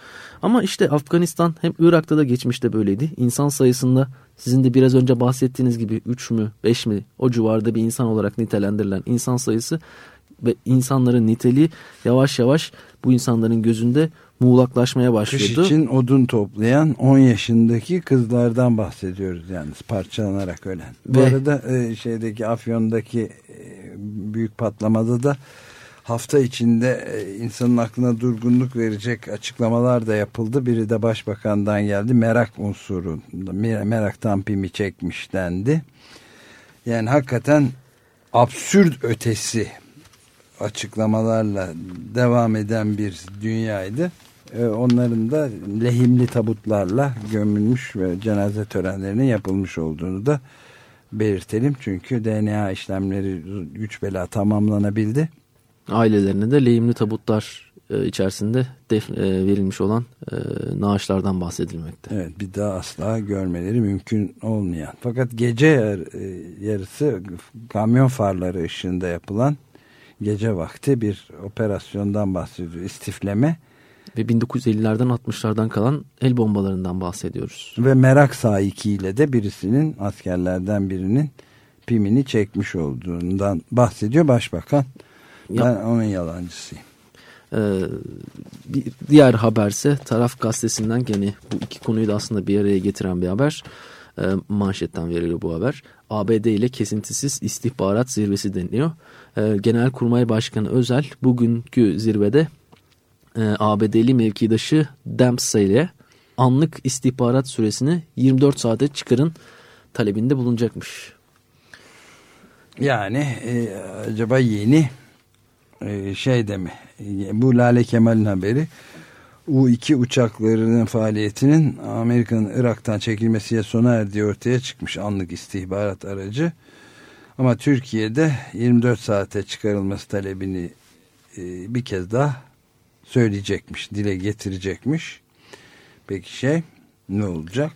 Ama işte Afganistan hem Irak'ta da geçmişte böyleydi. İnsan sayısında sizin de biraz önce bahsettiğiniz gibi üç mü beş mi o civarda bir insan olarak nitelendirilen insan sayısı ve insanların niteliği yavaş yavaş bu insanların gözünde muğlaklaşmaya başlıyordu.
Kış için odun toplayan on yaşındaki kızlardan bahsediyoruz yalnız, parçalanarak ölen. Ve, bu arada şeydeki Afyon'daki büyük patlamada da hafta içinde insanın aklına durgunluk verecek açıklamalar da yapıldı. Biri de başbakandan geldi. Merak unsuru, meraktan pimi çekmiş dendi. Yani hakikaten absürt ötesi açıklamalarla devam eden bir dünyaydı. Onların da lehimli tabutlarla gömülmüş ve cenaze törenlerinin yapılmış olduğunu da belirtelim. Çünkü D N A işlemleri güç bela tamamlanabildi.
Ailelerine de lehimli tabutlar içerisinde def, verilmiş olan naaşlardan bahsedilmekte.
Evet, bir daha asla görmeleri mümkün olmayan. Fakat gece yar, yarısı kamyon farları ışığında yapılan gece vakti bir operasyondan bahsediyor. İstifleme.
Ve bin dokuz yüz ellilerden altmışlardan kalan el bombalarından bahsediyoruz.
Ve merak sahikiyle de birisinin, askerlerden birinin pimini çekmiş olduğundan bahsediyor başbakan. Ben ya, onun yalancısıyım.
E, bir diğer haberse Taraf Gazetesi'nden gene bu iki konuyu da aslında bir araya getiren bir haber. E, manşetten veriliyor bu haber. A B D ile kesintisiz istihbarat zirvesi deniliyor. E, Genelkurmay Başkanı Özel bugünkü zirvede e, A B D'li mevkidaşı Dempsey ile anlık istihbarat süresini yirmi dört saate çıkarın talebinde bulunacakmış.
Yani e, acaba yeni e, şey de mi? Bu Lale Kemal'in haberi. U iki uçaklarının faaliyetinin Amerika'nın Irak'tan çekilmesiyle sona erdiği ortaya çıkmış, anlık istihbarat aracı. Ama Türkiye'de yirmi dört saate çıkarılması talebini e, bir kez daha söyleyecekmiş, dile getirecekmiş. Peki şey ne olacak?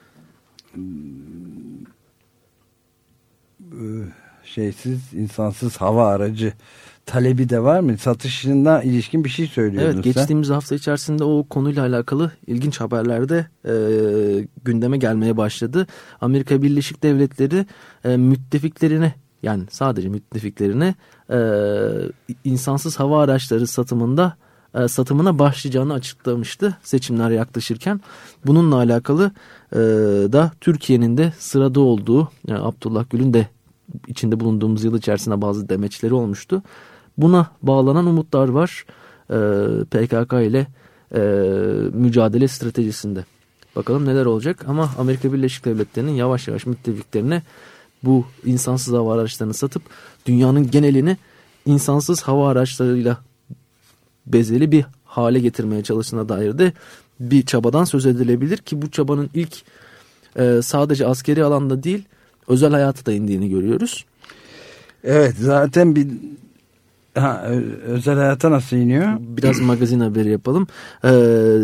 Şeysiz, insansız hava aracı talebi de var mı? Satışına ilişkin bir şey söylüyordun
evet, sen. Evet, geçtiğimiz hafta içerisinde o konuyla alakalı ilginç haberlerde e, gündeme gelmeye başladı. Amerika Birleşik Devletleri e, müttefiklerine, yani sadece müttefiklerine e, insansız hava araçları satımında e, satımına başlayacağını açıklamıştı seçimler yaklaşırken. Bununla alakalı e, da Türkiye'nin de sırada olduğu, yani Abdullah Gül'ün de içinde bulunduğumuz yıl içerisinde bazı demeçleri olmuştu. Buna bağlanan umutlar var e, P K K ile e, mücadele stratejisinde. Bakalım neler olacak, ama Amerika Birleşik Devletleri'nin yavaş yavaş müttefiklerine bu insansız hava araçlarını satıp dünyanın genelini insansız hava araçlarıyla bezeli bir hale getirmeye çalıştığına dair de bir çabadan söz edilebilir ki bu çabanın ilk e, sadece askeri alanda değil, özel hayata da indiğini görüyoruz. Evet,
zaten bir ha, özel hayata nasıl iniyor?
Biraz magazin haberi yapalım. Ee,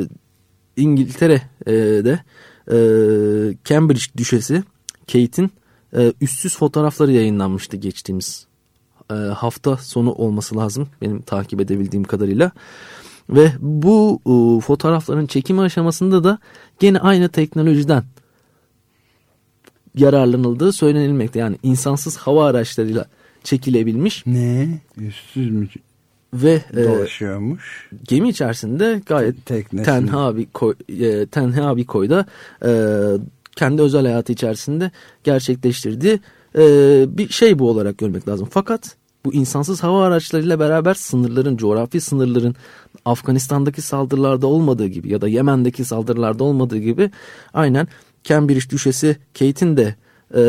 İngiltere'de e, Cambridge Düşesi Kate'in e, üstsüz fotoğrafları yayınlanmıştı geçtiğimiz e, hafta sonu olması lazım benim takip edebildiğim kadarıyla. Ve bu e, fotoğrafların çekimi aşamasında da gene aynı teknolojiden yararlanıldığı söylenilmekte. Yani insansız hava araçlarıyla çekilebilmiş.
Ne? Üstsüz mü?
Ve
dolaşıyormuş.
E, gemi içerisinde gayet Teknesi. tenha bir koy, e, tenha bir koyda e, kendi özel hayatı içerisinde gerçekleştirdiği e, bir şey bu olarak görmek lazım. Fakat bu insansız hava araçlarıyla beraber sınırların, coğrafi sınırların Afganistan'daki saldırılarda olmadığı gibi ya da Yemen'deki saldırılarda olmadığı gibi aynen Cambridge Düşesi Kate'in de e,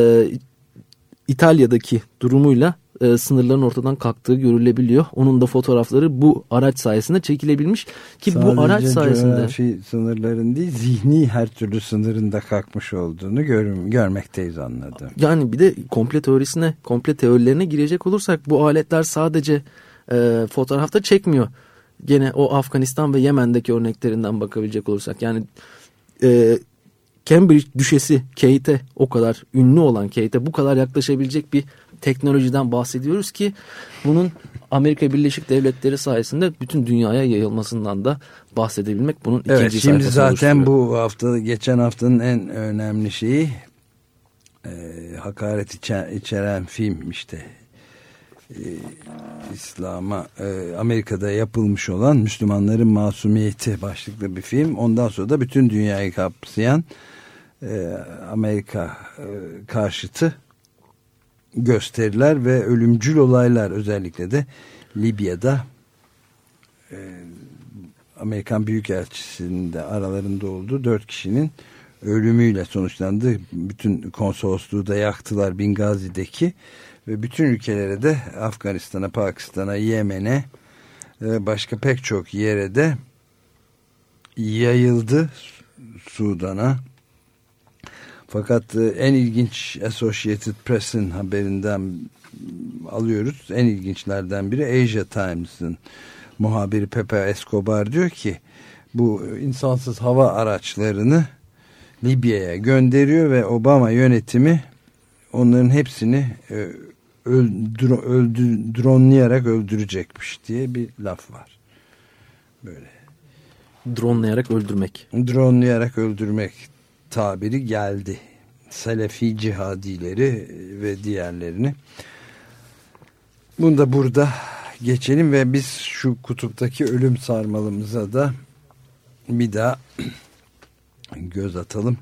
İtalya'daki durumuyla e, sınırların ortadan kalktığı görülebiliyor. Onun da fotoğrafları bu araç sayesinde çekilebilmiş ki sadece bu araç sayesinde
coğrafi sınırların değil, zihni her türlü sınırında kalkmış olduğunu gör, görmekteyiz anladım.
Yani bir de komple teorisine, komple teorilerine girecek olursak bu aletler sadece e, fotoğrafta çekmiyor. Gene o Afganistan ve Yemen'deki örneklerinden bakabilecek olursak yani e, Cambridge Düşesi Kate'e, o kadar ünlü olan Kate'e bu kadar yaklaşabilecek bir teknolojiden bahsediyoruz ki bunun Amerika Birleşik Devletleri sayesinde bütün dünyaya yayılmasından da bahsedebilmek bunun ikinci
evet,
sayfasını
şimdi zaten
oluşturuyor.
bu hafta, geçen haftanın en önemli şeyi e, hakaret içer, içeren film işte e, İslam'a e, Amerika'da yapılmış olan Müslümanların Masumiyeti başlıklı bir film. Ondan sonra da bütün dünyayı kapsayan e, Amerika e, karşıtı gösteriler ve ölümcül olaylar, özellikle de Libya'da e, Amerikan Büyükelçisi'nin de aralarında olduğu dört kişinin ölümüyle sonuçlandı. Bütün konsolosluğu da yaktılar Bingazi'deki ve bütün ülkelere de, Afganistan'a, Pakistan'a, Yemen'e, e, başka pek çok yere de yayıldı, Sudan'a. Fakat e, en ilginç Associated Press'in haberinden alıyoruz. En ilginçlerden biri Asia Times'ın muhabiri Pepe Escobar diyor ki bu insansız hava araçlarını Libya'ya gönderiyor ve Obama yönetimi onların hepsini e, öldür, öldür, dronlayarak öldürecekmiş diye bir laf var. Böyle.
Dronlayarak öldürmek.
Dronlayarak öldürmek tabiri geldi. Selefi cihadileri ve diğerlerini. Bunu da burada geçelim ve biz şu kutuptaki ölüm sarmalımıza da bir daha göz atalım.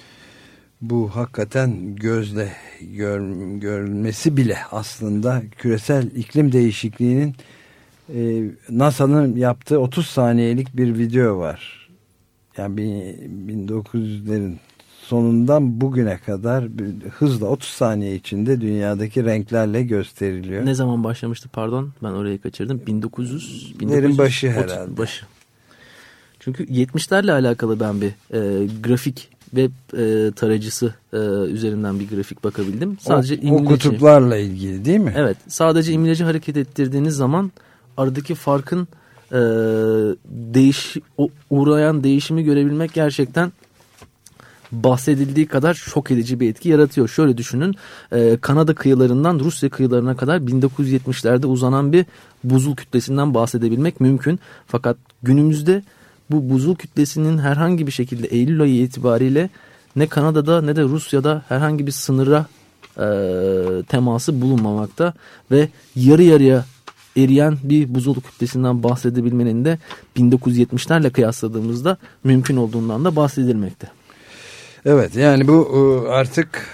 Bu hakikaten gözle gör, görülmesi bile aslında küresel iklim değişikliğinin e, NASA'nın yaptığı otuz saniyelik bir video var. Yani bin dokuz yüzlerin sonundan bugüne kadar hızla otuz saniye içinde dünyadaki renklerle gösteriliyor.
Ne zaman başlamıştı pardon? Ben orayı kaçırdım. bin dokuz yüz
Lerin başı herhalde.
Başı. Çünkü yetmişlerle alakalı ben bir e, grafik web e, tarayıcısı e, üzerinden bir grafik bakabildim. Sadece
o, o kutuplarla ilgili değil mi?
Evet. Sadece imleci hareket ettirdiğiniz zaman aradaki farkın e, değiş o, uğrayan değişimi görebilmek gerçekten bahsedildiği kadar şok edici bir etki yaratıyor. Şöyle düşünün, e, Kanada kıyılarından Rusya kıyılarına kadar bin dokuz yüz yetmişlerde uzanan bir buzul kütlesinden bahsedebilmek mümkün. Fakat günümüzde bu buzul kütlesinin herhangi bir şekilde Eylül ayı itibariyle ne Kanada'da ne de Rusya'da herhangi bir sınıra e, teması bulunmamakta ve yarı yarıya eriyen bir buzul kütlesinden bahsedebilmenin de bin dokuz yüz yetmişlerle kıyasladığımızda mümkün olduğundan da bahsedilmekte.
Evet, yani bu artık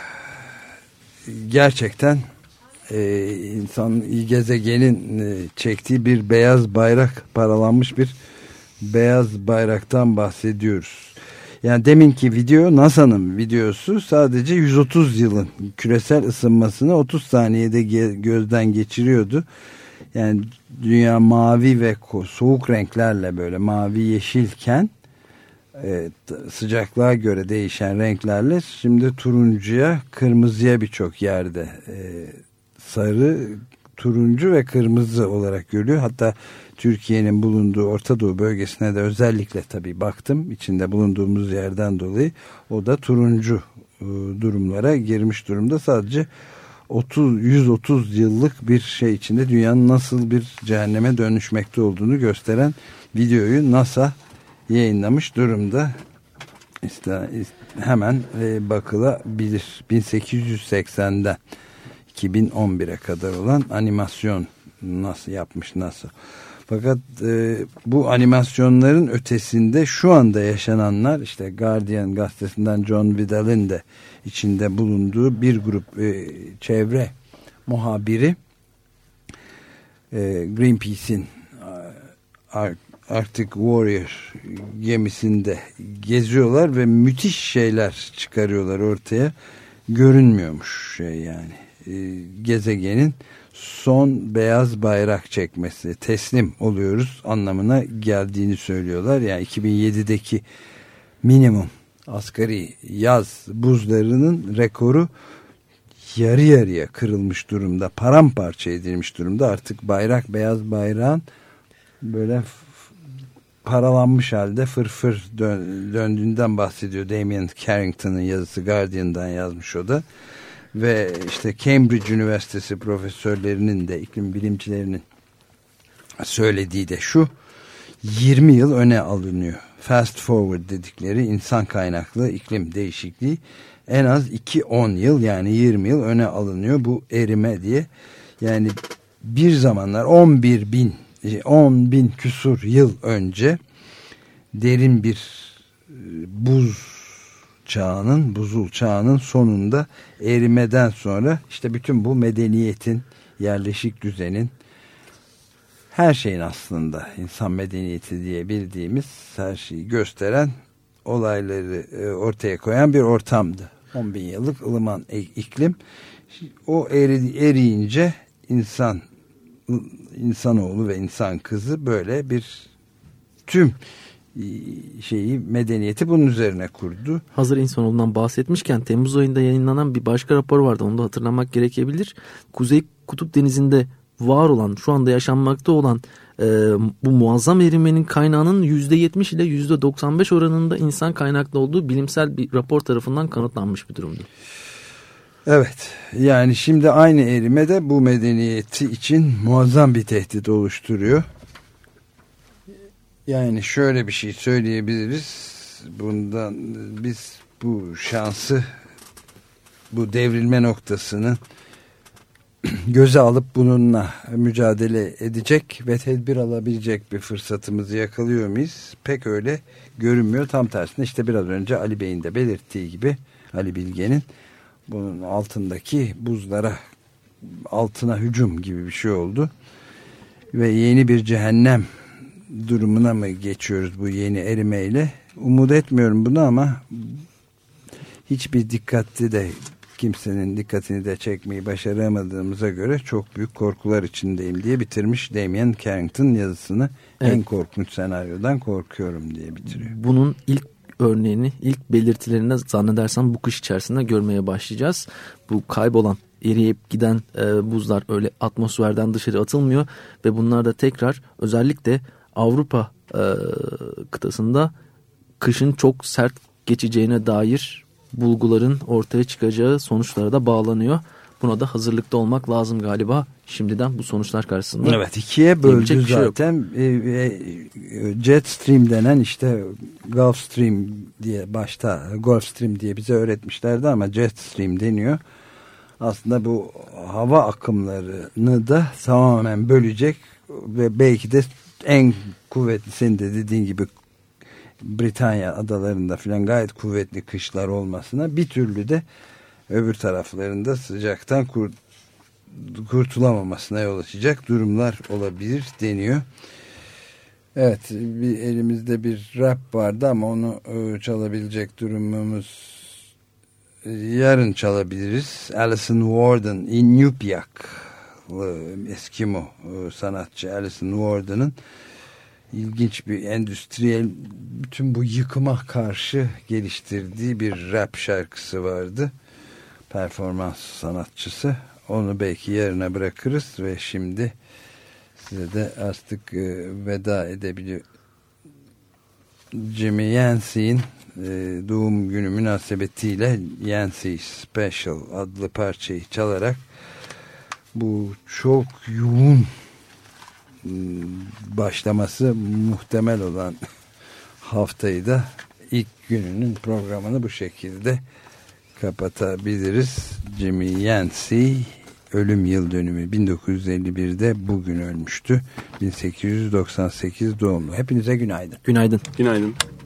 gerçekten e, insan gezegenin e, çektiği bir beyaz bayrak, paralanmış bir beyaz bayraktan bahsediyoruz. Yani deminki video, NASA'nın videosu sadece yüz otuz yılın küresel ısınmasını otuz saniyede ge- gözden geçiriyordu. Yani dünya mavi ve soğuk renklerle böyle mavi yeşilken e, sıcaklığa göre değişen renklerle şimdi turuncuya, kırmızıya birçok yerde e, sarı, turuncu ve kırmızı olarak görülüyor. Hatta Türkiye'nin bulunduğu Orta Doğu bölgesine de özellikle tabii baktım, içinde bulunduğumuz yerden dolayı o da turuncu e, durumlara girmiş durumda. Sadece otuz yüz otuz yıllık bir şey içinde dünyanın nasıl bir cehenneme dönüşmekte olduğunu gösteren videoyu NASA yayınlamış durumda. İşte hemen e, bakılabilir. bin sekiz yüz seksenden iki bin on bire kadar olan animasyon nasıl yapmış NASA. Fakat e, bu animasyonların ötesinde şu anda yaşananlar, işte Guardian gazetesinden John Vidal'in de içinde bulunduğu bir grup e, çevre muhabiri e, Greenpeace'in Ar Arctic Warrior gemisinde geziyorlar ve müthiş şeyler çıkarıyorlar ortaya. Görünmüyormuş şey yani. E, gezegenin son beyaz bayrak çekmesi, teslim oluyoruz anlamına geldiğini söylüyorlar. Yani iki bin yedideki minimum asgari yaz buzlarının rekoru yarı yarıya kırılmış durumda, paramparça edilmiş durumda. Artık bayrak, beyaz bayrağın böyle paralanmış halde fırfır dön, döndüğünden bahsediyor. Damien Carrington'ın yazısı, Guardian'dan yazmış o da. Ve işte Cambridge Üniversitesi profesörlerinin de, iklim bilimcilerinin söylediği de şu: yirmi yıl öne alınıyor. Fast forward dedikleri insan kaynaklı iklim değişikliği en az iki on yıl, yani yirmi yıl öne alınıyor bu erime diye. Yani bir zamanlar on bir bin on bin küsur yıl önce derin bir buz çağının, buzul çağının sonunda erimeden sonra işte bütün bu medeniyetin, yerleşik düzenin, her şeyin aslında insan medeniyeti diye bildiğimiz her şeyi gösteren olayları ortaya koyan bir ortamdı. on bin yıllık ılıman iklim. O eri, eriyince insan insanoğlu ve insan kızı böyle bir tüm şeyi, medeniyeti bunun üzerine kurdu.
Hazır insanoğlundan bahsetmişken Temmuz ayında yayınlanan bir başka rapor vardı. Onu da hatırlamak gerekebilir. Kuzey Kutup Denizi'nde var olan, şu anda yaşanmakta olan e, bu muazzam erimenin kaynağının yüzde yetmiş ile yüzde doksan beş oranında insan kaynaklı olduğu bilimsel bir rapor tarafından kanıtlanmış bir durumdu.
Evet, yani şimdi aynı erime de bu medeniyeti için muazzam bir tehdit oluşturuyor. Yani şöyle bir şey söyleyebiliriz. Bundan biz bu şansı, bu devrilme noktasını göze alıp bununla mücadele edecek ve tedbir alabilecek bir fırsatımızı yakalıyor muyuz? Pek öyle görünmüyor. Tam tersine işte biraz önce Ali Bey'in de belirttiği gibi, Ali Bilge'nin bunun altındaki buzlara, altına hücum gibi bir şey oldu. Ve yeni bir cehennem durumuna mı geçiyoruz bu yeni erimeyle? Umut etmiyorum bunu ama hiçbir dikkatli de, kimsenin dikkatini de çekmeyi başaramadığımıza göre çok büyük korkular içindeyim diye bitirmiş Damien Carrington yazısını. Evet. En korkunç senaryodan korkuyorum diye bitiriyor.
Bunun ilk örneğini, ilk belirtilerini zannedersem bu kış içerisinde görmeye başlayacağız. Bu kaybolan, eriyip giden e, buzlar öyle atmosferden dışarı atılmıyor ve bunlar da tekrar özellikle Avrupa e, kıtasında kışın çok sert geçeceğine dair bulguların ortaya çıkacağı sonuçlara da bağlanıyor. Buna da hazırlıklı olmak lazım galiba. Şimdiden bu sonuçlar karşısında.
Evet, ikiye böldü
şey
zaten. E, Jet Stream denen, işte Gulf Stream diye başta Gulf Stream diye bize öğretmişlerdi ama Jet Stream deniyor. Aslında bu hava akımlarını da tamamen bölecek ve belki de en kuvvetli, senin de dediğin gibi Britanya adalarında filan gayet kuvvetli kışlar olmasına, bir türlü de öbür taraflarında sıcaktan kurt, kurtulamamasına yol açacak durumlar olabilir deniyor. Evet, bir elimizde bir rap vardı ama onu çalabilecek durumumuz yarın çalabiliriz. Alison Warden, Inupiaq, Eskimo sanatçı Alison Warden'ın ilginç bir endüstriyel, bütün bu yıkıma karşı geliştirdiği bir rap şarkısı vardı. Performans sanatçısı. Onu belki yarına bırakırız ve şimdi size de artık e, veda edebiliyor. Jimmy Yancey'in e, doğum günü münasebetiyle Yancey Special adlı parçayı çalarak bu çok yoğun başlaması muhtemel olan haftayı da, ilk gününün programını bu şekilde kapatabiliriz. Jimmy Yancey ölüm yıl dönümü bin dokuz yüz elli bir'de bugün ölmüştü. bin sekiz yüz doksan sekiz doğumlu. Hepinize günaydın.
Günaydın.
Günaydın.